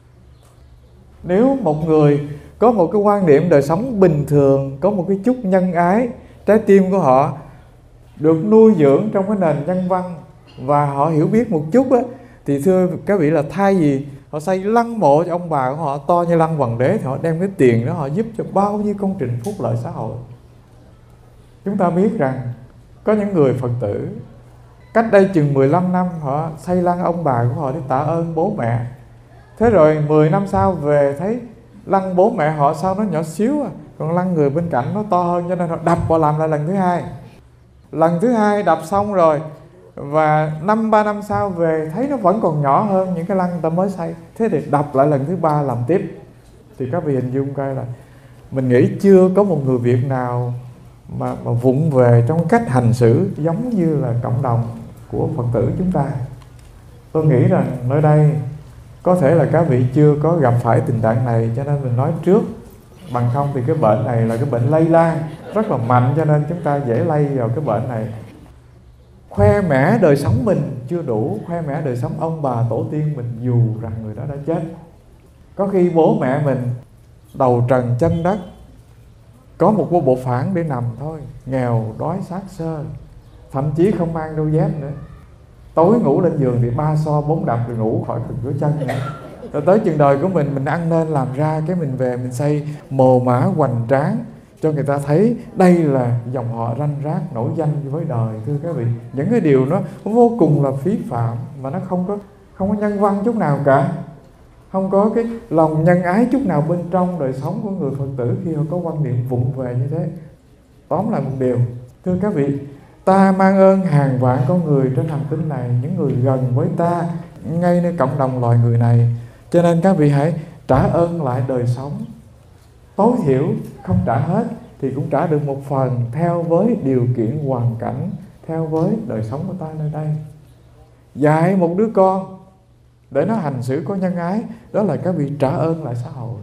Nếu một người có một cái quan niệm đời sống bình thường, có một cái chút nhân ái, trái tim của họ được nuôi dưỡng trong cái nền nhân văn và họ hiểu biết một chút á, thì thưa các vị là thay vì họ xây lăng mộ cho ông bà của họ to như lăng hoàng đế, thì họ đem cái tiền đó họ giúp cho bao nhiêu công trình phúc lợi xã hội. Chúng ta biết rằng có những người Phật tử cách đây chừng 15 năm họ xây lăng ông bà của họ để tạ ơn bố mẹ. Thế rồi 10 năm sau về thấy lăng bố mẹ họ sao nó nhỏ xíu à, còn lăng người bên cạnh nó to hơn, cho nên họ đập vào làm lại lần thứ hai. Lần thứ hai đập xong rồi và 3 năm sau về thấy nó vẫn còn nhỏ hơn những cái lăng người ta mới xây. Thế thì đập lại lần thứ ba làm tiếp. Thì các vị hình dung coi là mình nghĩ chưa có một người Việt nào mà vụng về trong cách hành xử giống như là cộng đồng của Phật tử chúng ta. Tôi nghĩ rằng nơi đây có thể là các vị chưa có gặp phải tình trạng này, cho nên mình nói trước. Bằng không thì cái bệnh này là cái bệnh lây lan rất là mạnh, cho nên chúng ta dễ lây vào cái bệnh này. Khoe mẽ đời sống mình chưa đủ, khoe mẽ đời sống ông bà tổ tiên mình dù rằng người đó đã chết. Có khi bố mẹ mình đầu trần chân đất, có một bộ phản để nằm thôi, nghèo đói xác xơ, thậm chí không mang đôi dép nữa. Tối ngủ lên giường thì 3 so 4 đập rồi ngủ khỏi cần cửa chân nữa. Rồi tới chừng đời của mình ăn nên làm ra, cái mình về mình xây mồ mã hoành tráng cho người ta thấy đây là dòng họ ranh rác nổi danh với đời. Thưa các vị, những cái điều nó vô cùng là phí phạm, mà nó không có nhân văn chút nào cả, không có cái lòng nhân ái chút nào bên trong đời sống của người Phật tử khi họ có quan niệm vụng về như thế. Tóm lại một điều, thưa các vị, ta mang ơn hàng vạn con người trên hành tinh này, những người gần với ta ngay nơi cộng đồng loài người này. Cho nên các vị hãy trả ơn lại đời sống. Tối thiểu không trả hết thì cũng trả được một phần theo với điều kiện hoàn cảnh, theo với đời sống của ta nơi đây. Dạy một đứa con để nó hành xử có nhân ái, đó là các vị trả ơn lại xã hội.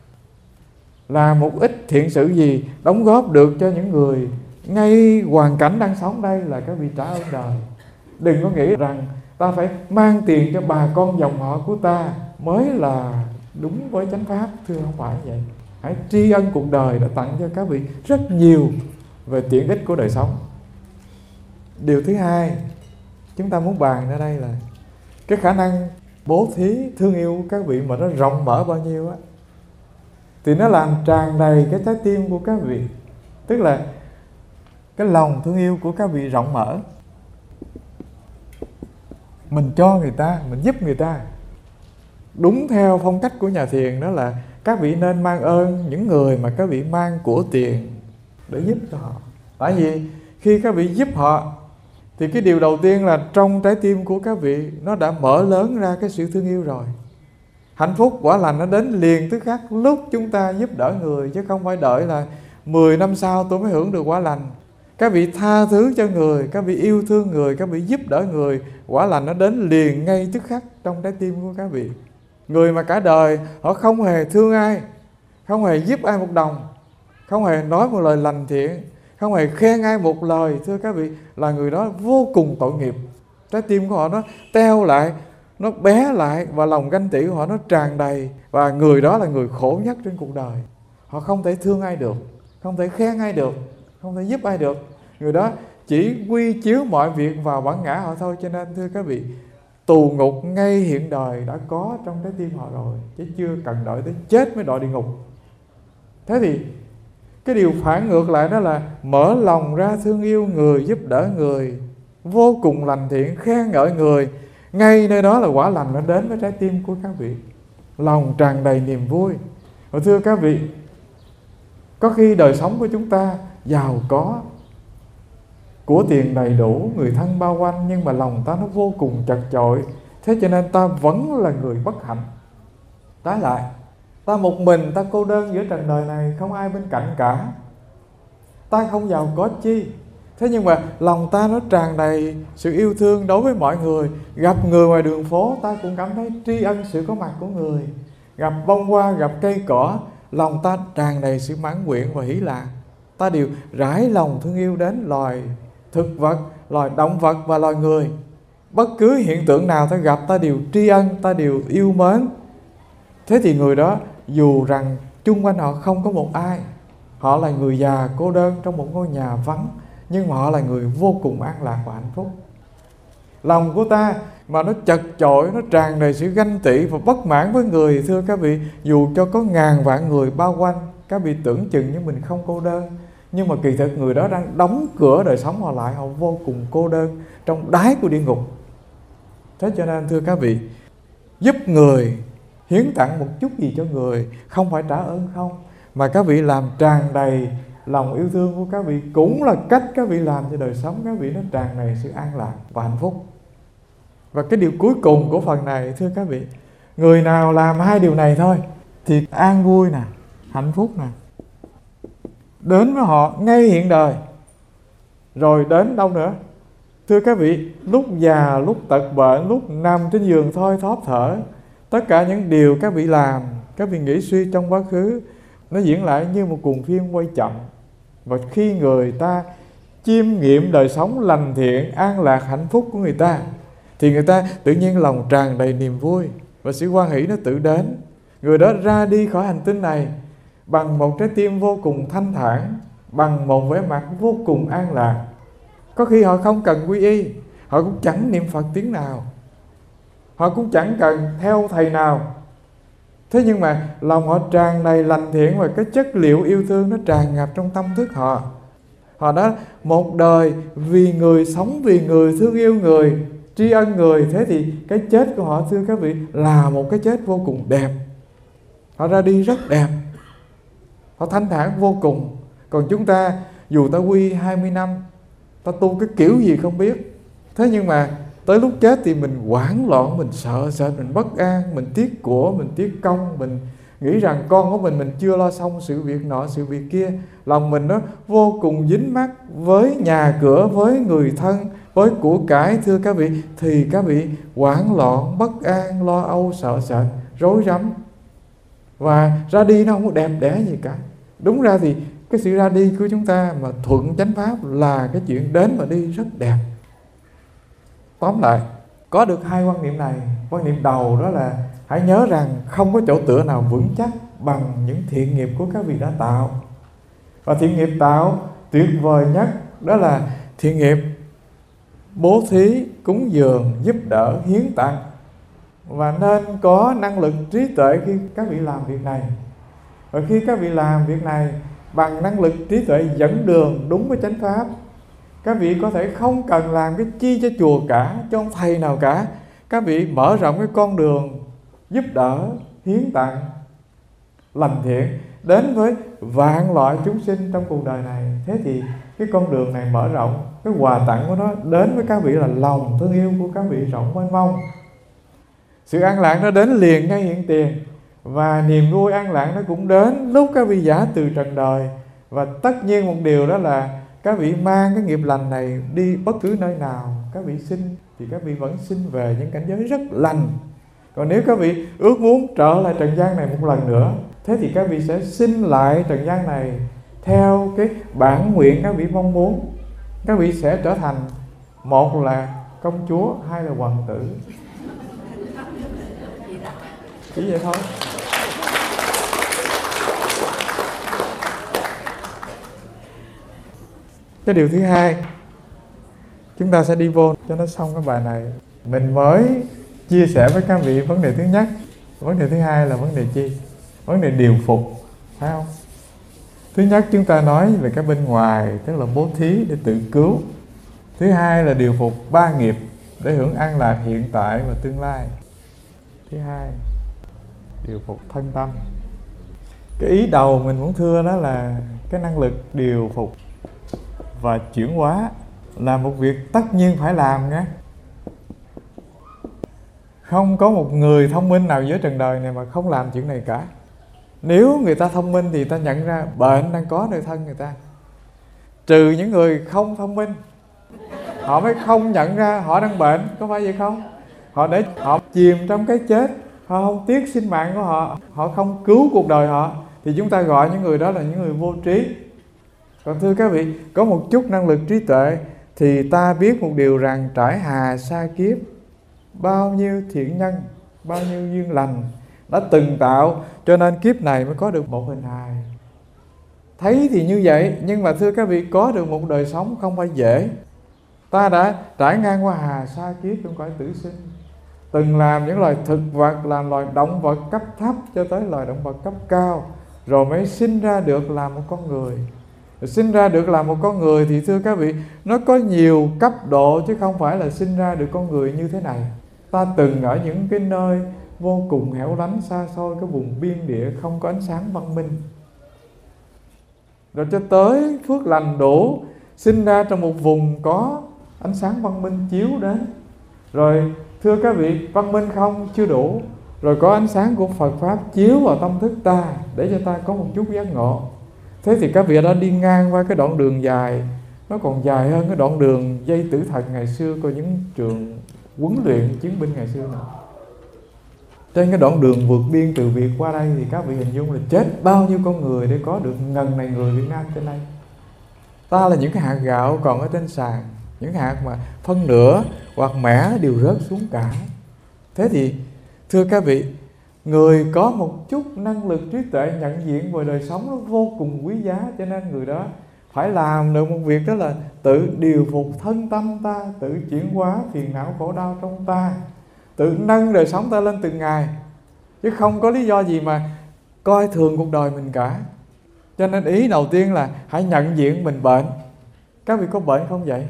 Làm một ít thiện sự gì đóng góp được cho những người ngay hoàn cảnh đang sống đây là các vị trả ơn đời. Đừng có nghĩ rằng ta phải mang tiền cho bà con dòng họ của ta mới là đúng với chánh pháp. Thưa, không phải vậy. Hãy tri ân cuộc đời đã tặng cho các vị rất nhiều về tiện ích của đời sống. Điều thứ hai chúng ta muốn bàn ở đây là Cái khả năng bố thí thương yêu các vị mà nó rộng mở bao nhiêu á, thì nó làm tràn đầy cái trái tim của các vị. Tức là cái lòng thương yêu của các vị rộng mở. Mình cho người ta, mình giúp người ta. Đúng theo phong cách của nhà thiền đó là các vị nên mang ơn những người mà các vị mang của tiền để giúp cho họ. Tại vì khi các vị giúp họ thì cái điều đầu tiên là trong trái tim của các vị nó đã mở lớn ra cái sự thương yêu rồi. Hạnh phúc quả lành nó đến liền tức khắc lúc chúng ta giúp đỡ người, chứ không phải đợi là 10 năm sau tôi mới hưởng được quả lành. Các vị tha thứ cho người, các vị yêu thương người, các vị giúp đỡ người, quả lành nó đến liền ngay tức khắc trong trái tim của các vị. Người mà cả đời họ không hề thương ai, không hề giúp ai một đồng, không hề nói một lời lành thiện, không hề khen ai một lời, thưa các vị, là người đó vô cùng tội nghiệp. Trái tim của họ nó teo lại, nó bé lại, và lòng ganh tị của họ nó tràn đầy. Và người đó là người khổ nhất trên cuộc đời. Họ không thể thương ai được, không thể khen ai được, không thể giúp ai được. Người đó chỉ quy chiếu mọi việc vào bản ngã họ thôi. Cho nên thưa các vị, tù ngục ngay hiện đời đã có trong trái tim họ rồi, chứ chưa cần đợi tới chết mới đọa địa ngục. Thế thì cái điều phản ngược lại đó là mở lòng ra thương yêu người, giúp đỡ người, vô cùng lành thiện, khen ngợi người. Ngay nơi đó là quả lành nó đến với trái tim của các vị. Lòng tràn đầy niềm vui. Và thưa các vị, có khi đời sống của chúng ta giàu có, của tiền đầy đủ, người thân bao quanh, nhưng mà lòng ta nó vô cùng chật chội. Thế cho nên ta vẫn là người bất hạnh. Trái lại, ta một mình, ta cô đơn giữa trần đời này, không ai bên cạnh cả. Ta không giàu có chi, thế nhưng mà lòng ta nó tràn đầy sự yêu thương đối với mọi người. Gặp người ngoài đường phố, ta cũng cảm thấy tri ân sự có mặt của người. Gặp bông hoa, gặp cây cỏ, lòng ta tràn đầy sự mãn nguyện và hỷ lạc. Ta đều rải lòng thương yêu đến loài thực vật, loài động vật và loài người. Bất cứ hiện tượng nào ta gặp, ta đều tri ân, ta đều yêu mến. Thế thì người đó, dù rằng chung quanh họ không có một ai, họ là người già cô đơn trong một ngôi nhà vắng, nhưng mà họ là người vô cùng an lạc và hạnh phúc. Lòng của ta mà nó chật chội, nó tràn đầy sự ganh tị và bất mãn với người, thưa các vị, dù cho có ngàn vạn người bao quanh, các vị tưởng chừng như mình không cô đơn, nhưng mà kỳ thực người đó đang đóng cửa đời sống họ lại, họ vô cùng cô đơn trong đáy của địa ngục. Thế cho nên thưa các vị, giúp người, hiến tặng một chút gì cho người, không phải trả ơn không, mà các vị làm tràn đầy lòng yêu thương của các vị, cũng là cách các vị làm cho đời sống các vị nó tràn đầy sự an lạc và hạnh phúc. Và cái điều cuối cùng của phần này, thưa các vị, người nào làm hai điều này thôi thì an vui nè, hạnh phúc nè, đến với họ ngay hiện đời. Rồi đến đâu nữa? Thưa các vị, lúc già, lúc tật bệnh, lúc nằm trên giường thôi thóp thở, tất cả những điều các vị làm, các vị nghĩ suy trong quá khứ, nó diễn lại như một cuồng phim quay chậm. Và khi người ta chiêm nghiệm đời sống lành thiện, an lạc, hạnh phúc của người ta, thì người ta tự nhiên lòng tràn đầy niềm vui và sự hoan hỷ nó tự đến. Người đó ra đi khỏi hành tinh này bằng một trái tim vô cùng thanh thản, bằng một vẻ mặt vô cùng an lạc. Có khi họ không cần quy y, họ cũng chẳng niệm Phật tiếng nào, họ cũng chẳng cần theo thầy nào. Thế nhưng mà lòng họ tràn đầy lành thiện và cái chất liệu yêu thương nó tràn ngập trong tâm thức họ. Họ đã một đời vì người, sống vì người, thương yêu người, tri ân người. Thế thì cái chết của họ, thưa các vị, là một cái chết vô cùng đẹp. Họ ra đi rất đẹp, họ thanh thản vô cùng. Còn chúng ta, dù ta quy 20 năm, ta tu cái kiểu gì không biết, thế nhưng mà tới lúc chết thì mình hoảng loạn, mình sợ sệt, mình bất an, mình tiếc của, mình tiếc công, mình nghĩ rằng con của mình chưa lo xong sự việc nọ, sự việc kia. Lòng mình nó vô cùng dính mắc với nhà cửa, với người thân, với của cải, thưa các vị, thì các vị hoảng loạn, bất an, lo âu, sợ sệt, rối rắm. Và ra đi nó không có đẹp đẽ gì cả. Đúng ra thì cái sự ra đi của chúng ta mà thuận chánh pháp là cái chuyện đến và đi rất đẹp. Tóm lại, có được hai quan niệm này. Quan niệm đầu đó là hãy nhớ rằng không có chỗ tựa nào vững chắc bằng những thiện nghiệp của các vị đã tạo. Và thiện nghiệp tạo tuyệt vời nhất đó là thiện nghiệp bố thí, cúng dường, giúp đỡ, hiến tặng. và nên có năng lực trí tuệ khi các vị làm việc này. Và khi các vị làm việc này bằng năng lực trí tuệ dẫn đường đúng với chánh pháp, các vị có thể không cần làm cái chi cho chùa cả, cho ông thầy nào cả. Các vị mở rộng cái con đường giúp đỡ, hiến tặng, lành thiện đến với vạn loại chúng sinh trong cuộc đời này. Thế thì cái con đường này mở rộng, cái quà tặng của nó đến với các vị là lòng thương yêu của các vị rộng mênh mông. Sự an lạc nó đến liền ngay hiện tiền, và niềm vui an lạc nó cũng đến lúc các vị giả từ trần đời. Và tất nhiên một điều đó là các vị mang cái nghiệp lành này đi bất cứ nơi nào các vị sinh, thì các vị vẫn sinh về những cảnh giới rất lành. Còn nếu các vị ước muốn trở lại trần gian này một lần nữa, thế thì các vị sẽ sinh lại trần gian này theo cái bản nguyện các vị mong muốn. Các vị sẽ trở thành, một là công chúa, hai là hoàng tử. Chỉ vậy thôi. Cái điều thứ hai, chúng ta sẽ đi vô cho nó xong cái bài này. Mình mới chia sẻ với các vị vấn đề thứ nhất. Vấn đề thứ hai là vấn đề chi? Vấn đề điều phục, phải không? Thứ nhất chúng ta nói về cái bên ngoài, tức là bố thí để tự cứu. Thứ hai là điều phục ba nghiệp để hưởng an lạc hiện tại và tương lai. Thứ hai, điều phục thân tâm. Cái ý đầu mình muốn thưa đó là cái năng lực điều phục và chuyển hóa là một việc tất nhiên phải làm nhé. Không có một người thông minh nào dưới trần đời này mà không làm chuyện này cả. Nếu người ta thông minh thì ta nhận ra bệnh đang có nơi thân người ta. Trừ những người không thông minh, họ mới không nhận ra họ đang bệnh, có phải vậy không? Họ để họ chìm trong cái chết, họ không tiếc sinh mạng của họ, họ không cứu cuộc đời họ, thì chúng ta gọi những người đó là những người vô trí. Còn thưa các vị, có một chút năng lực trí tuệ thì ta biết một điều rằng trải hà sa kiếp, bao nhiêu thiện nhân, bao nhiêu duyên lành đã từng tạo, cho nên kiếp này mới có được một hình hài. Thấy thì như vậy, nhưng mà thưa các vị, có được một đời sống không phải dễ. Ta đã trải ngang qua hà sa kiếp trong cõi tử sinh, từng làm những loài thực vật, làm loài động vật cấp thấp cho tới loài động vật cấp cao, rồi mới sinh ra được làm một con người. Rồi sinh ra được làm một con người thì thưa các vị, nó có nhiều cấp độ chứ không phải là sinh ra được con người như thế này. Ta từng ở những cái nơi vô cùng hẻo lánh xa xôi, cái vùng biên địa không có ánh sáng văn minh, rồi cho tới phước lành đủ, sinh ra trong một vùng có ánh sáng văn minh chiếu đến. Rồi thưa các vị, văn minh không chưa đủ, rồi có ánh sáng của Phật Pháp chiếu vào tâm thức ta để cho ta có một chút giác ngộ. Thế thì các vị đã đi ngang qua cái đoạn đường dài, nó còn dài hơn cái đoạn đường dây tử thần ngày xưa của những trường huấn luyện chiến binh ngày xưa nữa. Trên cái đoạn đường vượt biên từ Việt qua đây thì các vị hình dung là chết bao nhiêu con người để có được ngần này người Việt Nam trên đây. Ta là những cái hạt gạo còn ở trên sàn, những hạt mà phân nửa hoặc mẻ đều rớt xuống cả. Thế thì thưa các vị, người có một chút năng lực trí tuệ nhận diện về đời sống nó vô cùng quý giá, cho nên người đó phải làm được một việc, đó là tự điều phục thân tâm ta, tự chuyển hóa phiền não khổ đau trong ta, tự nâng đời sống ta lên từng ngày, chứ không có lý do gì mà coi thường cuộc đời mình cả. Cho nên ý đầu tiên là hãy nhận diện mình bệnh. Các vị có bệnh không vậy?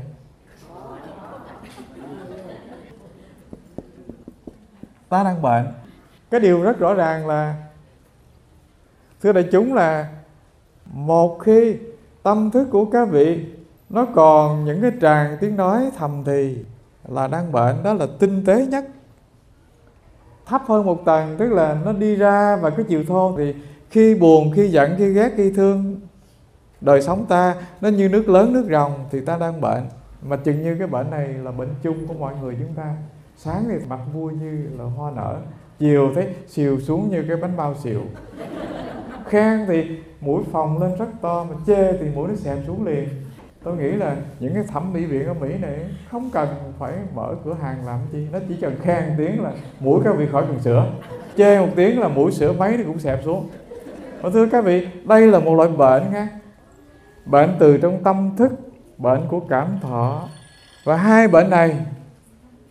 Ta đang bệnh. Cái điều rất rõ ràng là, thưa đại chúng, là một khi tâm thức của các vị nó còn những cái tràng tiếng nói thầm thì là đang bệnh, đó là tinh tế nhất. Thấp hơn một tầng, tức là nó đi ra và cái chiều thô, thì khi buồn, khi giận, khi ghét, khi thương, đời sống ta nó như nước lớn, nước ròng thì ta đang bệnh. Mà chừng như cái bệnh này là bệnh chung của mọi người chúng ta. Sáng thì mặt vui như là hoa nở, chiều thấy xìu xuống như cái bánh bao xìu. Khen thì mũi phồng lên rất to, mà chê thì mũi nó xẹp xuống liền. Tôi nghĩ là những cái thẩm mỹ viện ở Mỹ này không cần phải mở cửa hàng làm chi, nó chỉ cần khen tiếng là mũi các vị khỏi cần sửa, chê một tiếng là mũi sửa mấy nó cũng xẹp xuống. Và thưa các vị, đây là một loại bệnh nha, bệnh từ trong tâm thức, bệnh của cảm thọ. Và hai bệnh này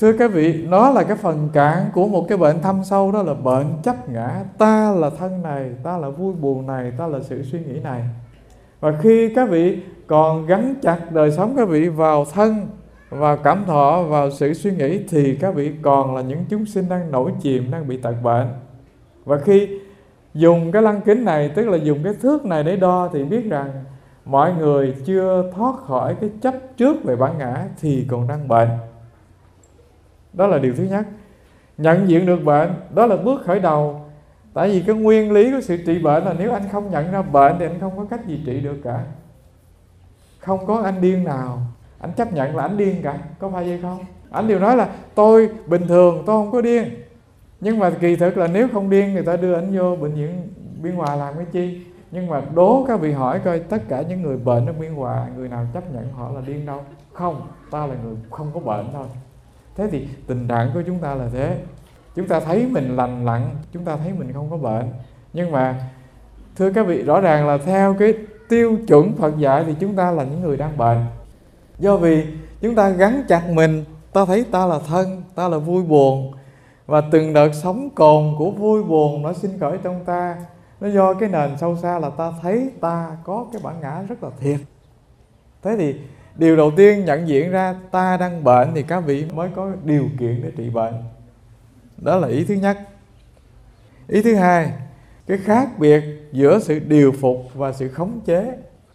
Thưa các vị, nó là cái phần cạn của một cái bệnh thâm sâu, đó là bệnh chấp ngã. Ta là thân này, ta là vui buồn này, ta là sự suy nghĩ này. Và khi các vị còn gắn chặt đời sống các vị vào thân, vào cảm thọ, vào sự suy nghĩ, thì các vị còn là những chúng sinh đang nổi chìm, đang bị tật bệnh. Và khi dùng cái lăng kính này, tức là dùng cái thước này để đo, thì biết rằng mọi người chưa thoát khỏi cái chấp trước về bản ngã thì còn đang bệnh. Đó là điều thứ nhất. Nhận diện được bệnh, đó là bước khởi đầu. Tại vì cái nguyên lý của sự trị bệnh là nếu anh không nhận ra bệnh thì anh không có cách gì trị được cả. Không có anh điên nào anh chấp nhận là anh điên cả, có phải vậy không? Anh đều nói là tôi bình thường, tôi không có điên. Nhưng mà kỳ thực là nếu không điên, người ta đưa anh vô bệnh viện Biên Hòa làm cái chi? Nhưng mà đố các vị hỏi coi, tất cả những người bệnh ở Biên Hòa, người nào chấp nhận họ là điên đâu? Không, ta là người không có bệnh thôi. Thế thì tình trạng của chúng ta là thế. Chúng ta thấy mình lành lặn, chúng ta thấy mình không có bệnh. Nhưng mà thưa các vị, rõ ràng là theo cái tiêu chuẩn Phật dạy thì chúng ta là những người đang bệnh. Do vì chúng ta gắn chặt mình, ta thấy ta là thân, ta là vui buồn. Và từng đợt sóng cồn của vui buồn nó sinh khởi trong ta. Nó do cái nền sâu xa là ta thấy ta có cái bản ngã rất là thiệt. Thế thì điều đầu tiên nhận diện ra ta đang bệnh thì các vị mới có điều kiện để trị bệnh. Đó là ý thứ nhất. Ý thứ hai, cái khác biệt giữa sự điều phục và sự khống chế.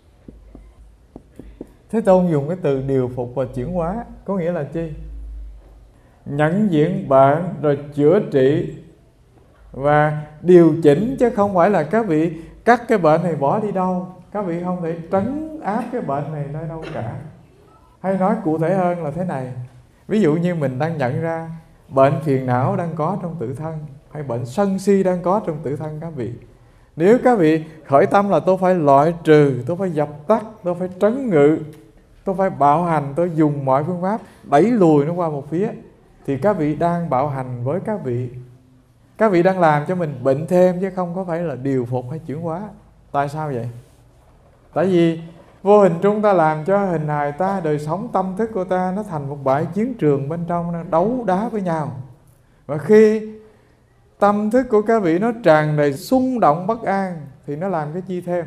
Thế Tôn dùng cái từ điều phục và chuyển hóa, có nghĩa là chi? Nhận diện bệnh rồi chữa trị và điều chỉnh, chứ không phải là các vị cắt cái bệnh này bỏ đi đâu. Các vị không thể trấn áp cái bệnh này nơi đâu cả. Hay nói cụ thể hơn là thế này. Ví dụ như mình đang nhận ra bệnh phiền não đang có trong tự thân, hay bệnh sân si đang có trong tự thân các vị. Nếu các vị khởi tâm là tôi phải loại trừ, tôi phải dập tắt, tôi phải trấn ngự, tôi phải bạo hành, tôi dùng mọi phương pháp đẩy lùi nó qua một phía, thì các vị đang bạo hành với các vị. Các vị đang làm cho mình bệnh thêm, chứ không có phải là điều phục hay chuyển hóa. Tại sao vậy? Tại vì vô hình trung ta làm cho hình hài ta, đời sống tâm thức của ta nó thành một bãi chiến trường bên trong, nó đấu đá với nhau. Và khi tâm thức của các vị nó tràn đầy xung động bất an thì nó làm cái chi thêm?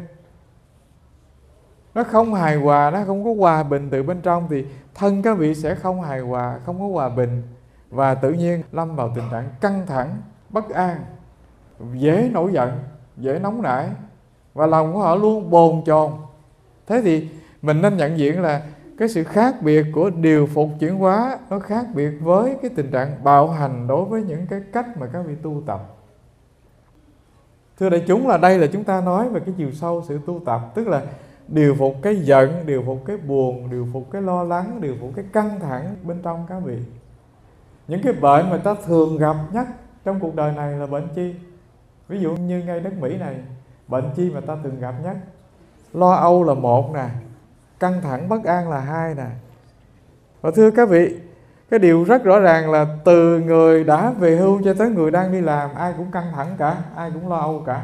Nó không hài hòa, nó không có hòa bình từ bên trong, thì thân các vị sẽ không hài hòa, không có hòa bình, và tự nhiên lâm vào tình trạng căng thẳng, bất an, dễ nổi giận, dễ nóng nảy, và lòng của họ luôn bồn chồn. Thế thì mình nên nhận diện là cái sự khác biệt của điều phục chuyển hóa nó khác biệt với cái tình trạng bạo hành đối với những cái cách mà các vị tu tập. Thưa đại chúng, là đây là chúng ta nói về cái chiều sâu sự tu tập, tức là điều phục cái giận, điều phục cái buồn, điều phục cái lo lắng, điều phục cái căng thẳng bên trong các vị. Những cái bệnh mà ta thường gặp nhất trong cuộc đời này là bệnh chi? Ví dụ như ngay đất Mỹ này, bệnh chi mà ta thường gặp nhất? Lo âu là một nè, căng thẳng bất an là hai nè. Và thưa các vị, cái điều rất rõ ràng là từ người đã về hưu cho tới người đang đi làm, ai cũng căng thẳng cả, ai cũng lo âu cả.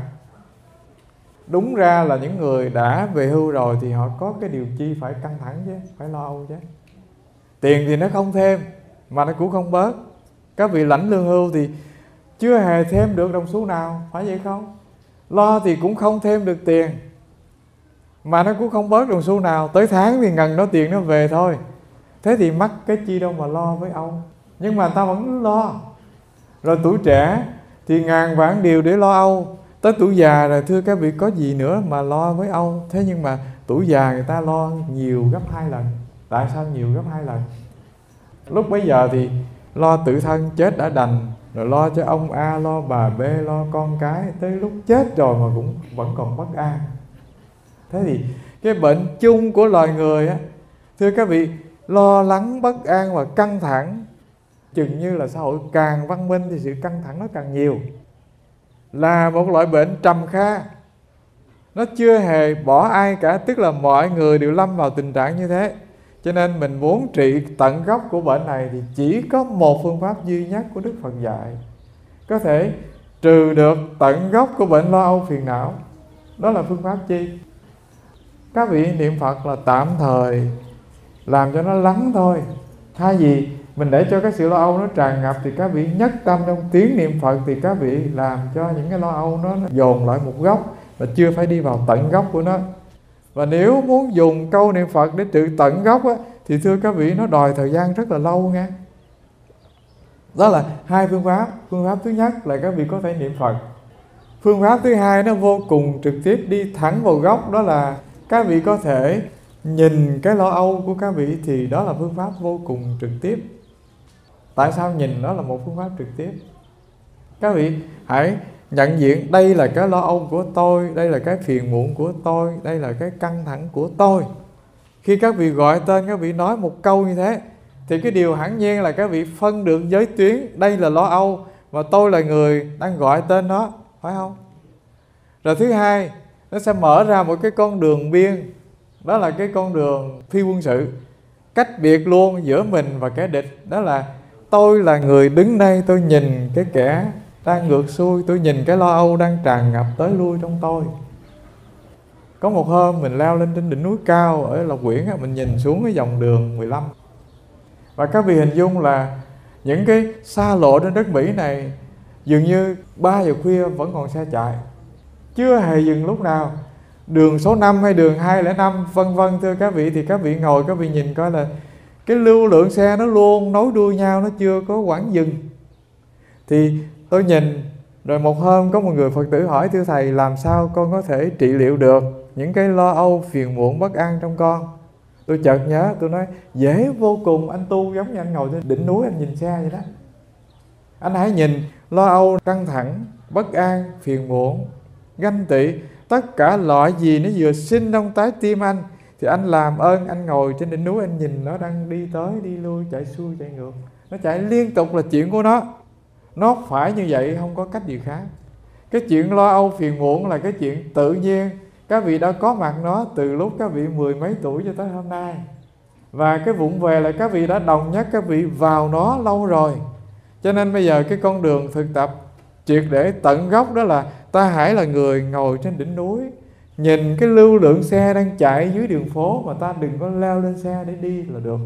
Đúng ra là những người đã về hưu rồi thì họ có cái điều chi phải căng thẳng chứ, phải lo âu chứ. Tiền thì nó không thêm, mà nó cũng không bớt. Các vị lãnh lương hưu thì chưa hề thêm được đồng xu nào, phải vậy không? Lo thì cũng không thêm được tiền, mà nó cũng không bớt đồng xu nào. Tới tháng thì ngần đó tiền nó về thôi. Thế thì mắc cái chi đâu mà lo với âu. Nhưng mà ta vẫn lo. Rồi tuổi trẻ thì ngàn vạn điều để lo âu. Tới tuổi già rồi thưa các vị có gì nữa mà lo với âu. Thế nhưng mà tuổi già người ta lo nhiều gấp 2 lần. Tại sao nhiều gấp 2 lần? Lúc bấy giờ thì lo tự thân chết đã đành, rồi lo cho ông A, lo bà B, lo con cái. Tới lúc chết rồi mà cũng vẫn còn bất an. Thế thì cái bệnh chung của loài người á, thưa các vị, lo lắng, bất an và căng thẳng. Chừng như là xã hội càng văn minh thì sự căng thẳng nó càng nhiều. Là một loại bệnh trầm kha. Nó chưa hề bỏ ai cả, tức là mọi người đều lâm vào tình trạng như thế. Cho nên mình muốn trị tận gốc của bệnh này thì chỉ có một phương pháp duy nhất của Đức Phật dạy, có thể trừ được tận gốc của bệnh lo âu phiền não. Đó là phương pháp chi? Các vị niệm Phật là tạm thời làm cho nó lắng thôi. Thay vì mình để cho cái sự lo âu nó tràn ngập thì các vị nhất tâm trong tiếng niệm Phật, thì các vị làm cho những cái lo âu nó dồn lại một góc mà chưa phải đi vào tận gốc của nó. Và nếu muốn dùng câu niệm Phật để trị tận gốc á, thì thưa các vị nó đòi thời gian rất là lâu nha. Đó là hai phương pháp. Phương pháp thứ nhất là các vị có thể niệm Phật. Phương pháp thứ hai nó vô cùng trực tiếp, đi thẳng vào gốc, đó là các vị có thể nhìn cái lo âu của các vị, thì đó là phương pháp vô cùng trực tiếp. Tại sao nhìn đó là một phương pháp trực tiếp? Các vị hãy nhận diện đây là cái lo âu của tôi, đây là cái phiền muộn của tôi, đây là cái căng thẳng của tôi. Khi các vị gọi tên, các vị nói một câu như thế, thì cái điều hẳn nhiên là các vị phân được giới tuyến, đây là lo âu và tôi là người đang gọi tên nó, phải không? Rồi thứ hai, nó sẽ mở ra một cái con đường biên, đó là cái con đường phi quân sự, cách biệt luôn giữa mình và kẻ địch. Đó là tôi là người đứng đây, tôi nhìn cái kẻ đang ngược xuôi, tôi nhìn cái lo âu đang tràn ngập tới lui trong tôi. Có một hôm mình leo lên trên đỉnh núi cao ở Lộc Quyển, mình nhìn xuống cái dòng đường 15. Và các vị hình dung là những cái xa lộ trên đất Mỹ này dường như 3 giờ khuya vẫn còn xe chạy, chưa hề dừng lúc nào. Đường số 5 hay đường 205 vân vân thưa các vị, thì các vị ngồi các vị nhìn coi là cái lưu lượng xe nó luôn nối đuôi nhau, nó chưa có quãng dừng. Thì tôi nhìn, rồi một hôm có một người Phật tử hỏi: thưa thầy, làm sao con có thể trị liệu được những cái lo âu, phiền muộn, bất an trong con? Tôi chợt nhớ, tôi nói dễ vô cùng, anh tu giống như anh ngồi trên đỉnh núi anh nhìn xe vậy đó. Anh hãy nhìn lo âu, căng thẳng, bất an, phiền muộn, ganh tị, tất cả loại gì nó vừa sinh trong trái tim anh, thì anh làm ơn anh ngồi trên đỉnh núi, anh nhìn nó đang đi tới đi lui, chạy xuôi chạy ngược, nó chạy liên tục là chuyện của nó phải như vậy, không có cách gì khác. Cái chuyện lo âu phiền muộn là cái chuyện tự nhiên, các vị đã có mặt nó từ lúc các vị 10 mấy tuổi cho tới hôm nay. Và cái vụng về là các vị đã đồng nhất các vị vào nó lâu rồi. Cho nên bây giờ cái con đường thực tập triệt để tận gốc, đó là ta hãy là người ngồi trên đỉnh núi, nhìn cái lưu lượng xe đang chạy dưới đường phố, mà ta đừng có leo lên xe để đi là được.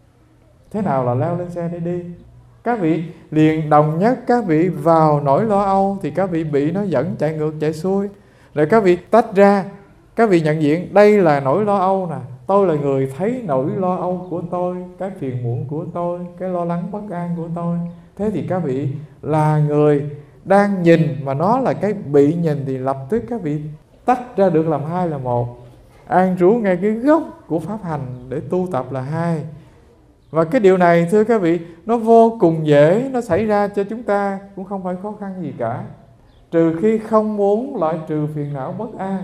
Thế nào là leo lên xe để đi? Các vị liền đồng nhất các vị vào nỗi lo âu, thì các vị bị nó dẫn chạy ngược chạy xuôi. Rồi các vị tách ra, các vị nhận diện đây là nỗi lo âu nè, tôi là người thấy nỗi lo âu của tôi, cái phiền muộn của tôi, cái lo lắng bất an của tôi. Thế thì các vị là người đang nhìn, mà nó là cái bị nhìn, thì lập tức các vị tách ra được làm hai là một, an trú ngay cái gốc của pháp hành để tu tập là hai. Và cái điều này thưa các vị, nó vô cùng dễ, nó xảy ra cho chúng ta cũng không phải khó khăn gì cả, trừ khi không muốn loại trừ phiền não bất an.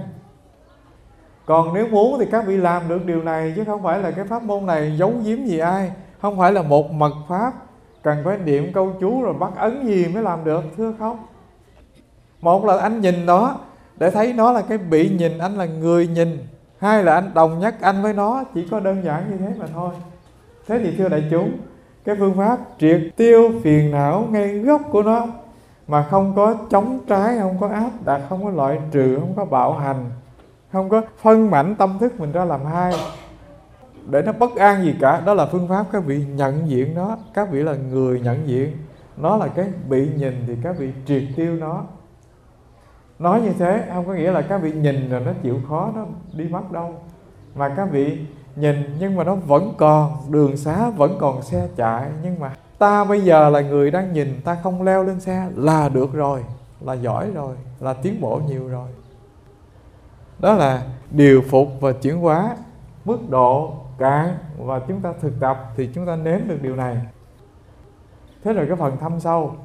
Còn nếu muốn thì các vị làm được điều này, chứ không phải là cái pháp môn này giấu giếm gì ai, không phải là một mật pháp cần phải niệm câu chú rồi bắt ấn gì mới làm được, thưa không. Một là anh nhìn nó để thấy nó là cái bị nhìn, anh là người nhìn. Hai là anh đồng nhất anh với nó, chỉ có đơn giản như thế mà thôi. Thế thì thưa đại chúng, cái phương pháp triệt tiêu phiền não ngay gốc của nó, mà không có chống trái, không có áp đặt, không có loại trừ, không có bạo hành, không có phân mảnh tâm thức mình ra làm hai để nó bất an gì cả, đó là phương pháp các vị nhận diện nó. Các vị là người nhận diện nó là cái bị nhìn, thì các vị triệt tiêu nó. Nói như thế không có nghĩa là các vị nhìn rồi nó chịu khó, nó đi mất đâu. Mà các vị nhìn nhưng mà nó vẫn còn đường xá, vẫn còn xe chạy, nhưng mà ta bây giờ là người đang nhìn, ta không leo lên xe là được rồi, là giỏi rồi, là tiến bộ nhiều rồi. Đó là điều phục và chuyển hóa mức độ cạn, và chúng ta thực tập thì chúng ta nếm được điều này. Thế rồi cái phần thâm sâu,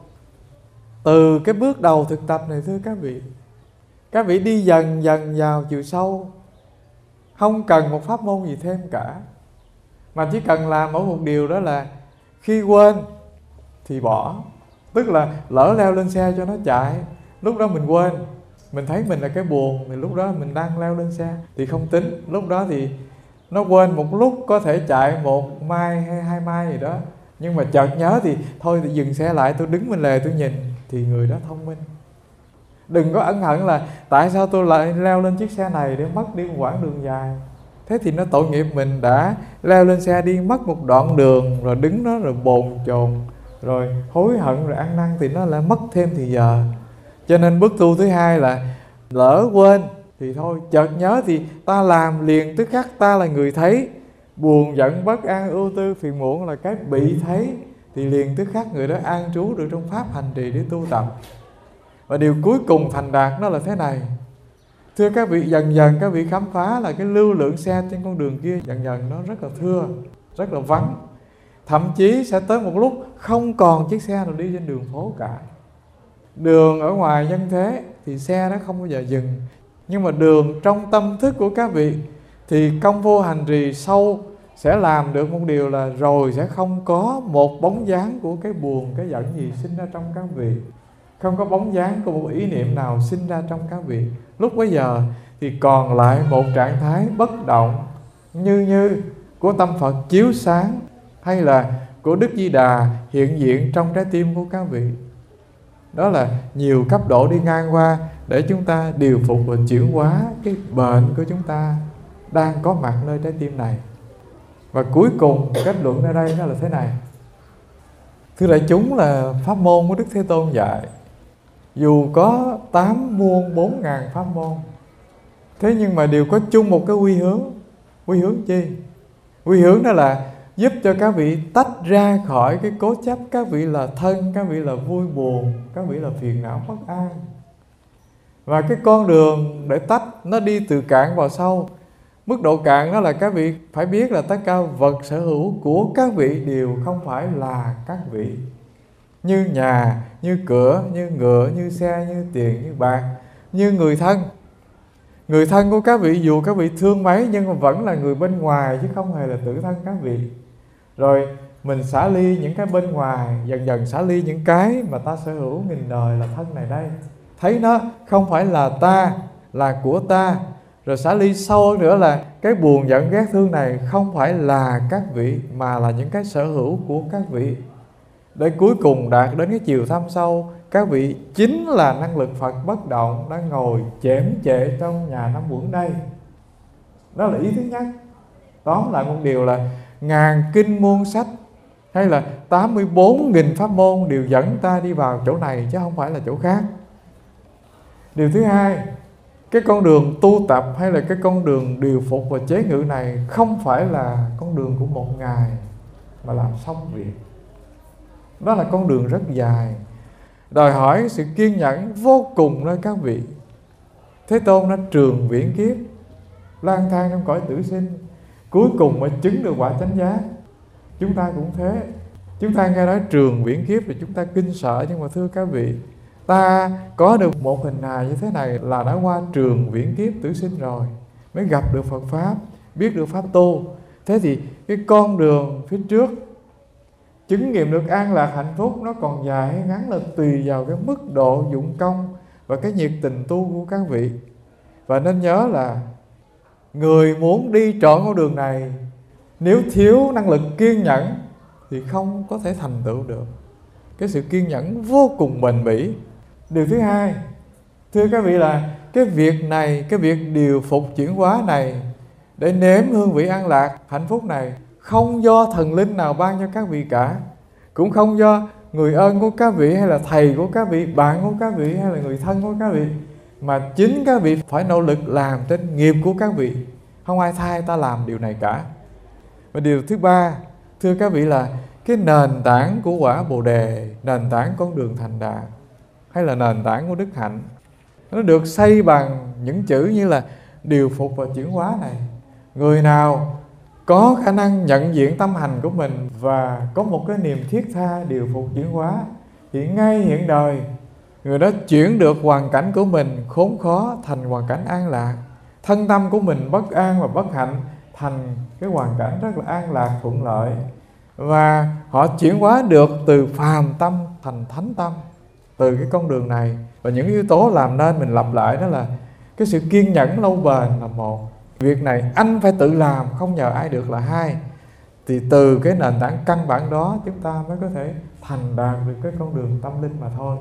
từ cái bước đầu thực tập này thưa các vị đi dần dần vào chiều sâu, không cần một pháp môn gì thêm cả, mà chỉ cần làm mỗi một điều, đó là khi quên thì bỏ. Tức là lỡ leo lên xe cho nó chạy, lúc đó mình quên, mình thấy mình là cái buồn, thì lúc đó mình đang leo lên xe thì không tính. Lúc đó thì nó quên một lúc, có thể chạy 1 mai hay 2 mai gì đó, nhưng mà chợt nhớ thì thôi thì dừng xe lại, tôi đứng bên lề tôi nhìn, thì người đó thông minh. Đừng có ân hận là tại sao tôi lại leo lên chiếc xe này để mất đi một quãng đường dài. Thế thì nó tội nghiệp mình đã leo lên xe đi mất một đoạn đường, rồi đứng đó rồi bồn chồn, rồi hối hận, rồi ăn năn, thì nó lại mất thêm thì giờ. Cho nên bước tu thứ hai là lỡ quên thì thôi, chợt nhớ thì ta làm liền tức khắc. Ta là người thấy buồn giận bất an ưu tư phiền muộn là cái bị thấy, thì liền tức khắc người đó an trú được trong pháp hành trì để tu tập. Và điều cuối cùng thành đạt nó là thế này. Thưa các vị, dần dần các vị khám phá là cái lưu lượng xe trên con đường kia dần dần nó rất là thưa, rất là vắng. Thậm chí sẽ tới một lúc không còn chiếc xe nào đi trên đường phố cả. Đường ở ngoài nhân thế thì xe nó không bao giờ dừng, nhưng mà đường trong tâm thức của các vị thì công phu hành trì sâu sẽ làm được một điều là rồi sẽ không có một bóng dáng của cái buồn, cái giận gì sinh ra trong các vị. Không có bóng dáng của một ý niệm nào sinh ra trong các vị. Lúc bấy giờ thì còn lại một trạng thái bất động như của tâm Phật chiếu sáng, hay là của Đức Di Đà hiện diện trong trái tim của các vị. Đó là nhiều cấp độ đi ngang qua để chúng ta điều phục và chuyển hóa cái bệnh của chúng ta đang có mặt nơi trái tim này. Và cuối cùng kết luận ở đây đó là thế này. Thưa đại chúng, là pháp môn của Đức Thế Tôn dạy dù có 8 muôn 4 ngàn pháp môn, thế nhưng mà đều có chung một cái quy hướng. Quy hướng chi? Quy hướng đó là giúp cho các vị tách ra khỏi cái cố chấp các vị là thân, các vị là vui buồn, các vị là phiền não bất an. Và cái con đường để tách nó đi từ cạn vào sâu. Mức độ cạn đó là các vị phải biết là tất cả vật sở hữu của các vị đều không phải là các vị. Như nhà, như cửa, như ngựa, như xe, như tiền, như bạc, như người thân. Người thân của các vị dù các vị thương mấy nhưng mà vẫn là người bên ngoài chứ không hề là tự thân các vị. Rồi mình xả ly những cái bên ngoài, dần dần xả ly những cái mà ta sở hữu nghìn đời là thân này đây. Thấy nó không phải là ta, là của ta. Rồi xả ly sâu hơn nữa là cái buồn giận ghét thương này không phải là các vị, mà là những cái sở hữu của các vị. Để cuối cùng đạt đến cái chiều thâm sâu, các vị chính là năng lực Phật bất động đang ngồi chễm chệ trong nhà năm uẩn đây. Đó là ý thứ nhất. Tóm lại một điều là ngàn kinh muôn sách hay là 84.000 pháp môn đều dẫn ta đi vào chỗ này chứ không phải là chỗ khác. Điều thứ hai, cái con đường tu tập hay là cái con đường điều phục và chế ngự này không phải là con đường của một ngày mà làm xong việc. Đó là con đường rất dài, đòi hỏi sự kiên nhẫn vô cùng nơi các vị. Thế Tôn đã trường viễn kiếp, lang thang trong cõi tử sinh, cuối cùng mới chứng được quả chánh giác. Chúng ta cũng thế. Chúng ta nghe nói trường viễn kiếp thì chúng ta kinh sợ, nhưng mà thưa các vị, ta có được một hình hài như thế này là đã qua trường viễn kiếp tử sinh rồi, mới gặp được Phật Pháp, biết được Pháp tu. Thế thì cái con đường phía trước chứng nghiệm được an lạc hạnh phúc nó còn dài hay ngắn là tùy vào cái mức độ dụng công và cái nhiệt tình tu của các vị. Và nên nhớ là người muốn đi trọn con đường này, nếu thiếu năng lực kiên nhẫn thì không có thể thành tựu được. Cái sự kiên nhẫn vô cùng bền bỉ. Điều thứ hai, thưa các vị, là cái việc này, cái việc điều phục chuyển hóa này, để nếm hương vị an lạc hạnh phúc này, không do thần linh nào ban cho các vị cả, cũng không do người ơn của các vị hay là thầy của các vị, bạn của các vị hay là người thân của các vị, mà chính các vị phải nỗ lực làm trên nghiệp của các vị. Không ai thay ta làm điều này cả. Và điều thứ ba, thưa các vị, là cái nền tảng của quả Bồ Đề, nền tảng con đường thành đạt, hay là nền tảng của đức hạnh, nó được xây bằng những chữ như là điều phục và chuyển hóa này. Người nào có khả năng nhận diện tâm hành của mình và có một cái niềm thiết tha điều phục chuyển hóa, thì ngay hiện đời người đó chuyển được hoàn cảnh của mình khốn khó thành hoàn cảnh an lạc, thân tâm của mình bất an và bất hạnh thành cái hoàn cảnh rất là an lạc thuận lợi, và họ chuyển hóa được từ phàm tâm thành thánh tâm từ cái con đường này. Và những yếu tố làm nên mình lặp lại đó là cái sự kiên nhẫn lâu bền là một, việc này anh phải tự làm không nhờ ai được là hai. Thì từ cái nền tảng căn bản đó chúng ta mới có thể thành đạt được cái con đường tâm linh mà thôi.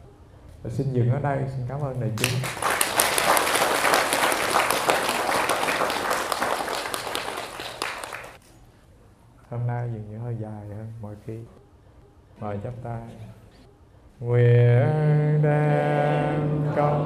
Và xin dừng ở đây, xin cảm ơn đại chúng. Hôm nay dường như hơi dài hơn mọi khi. Mời chắp tay. Nguyện đem công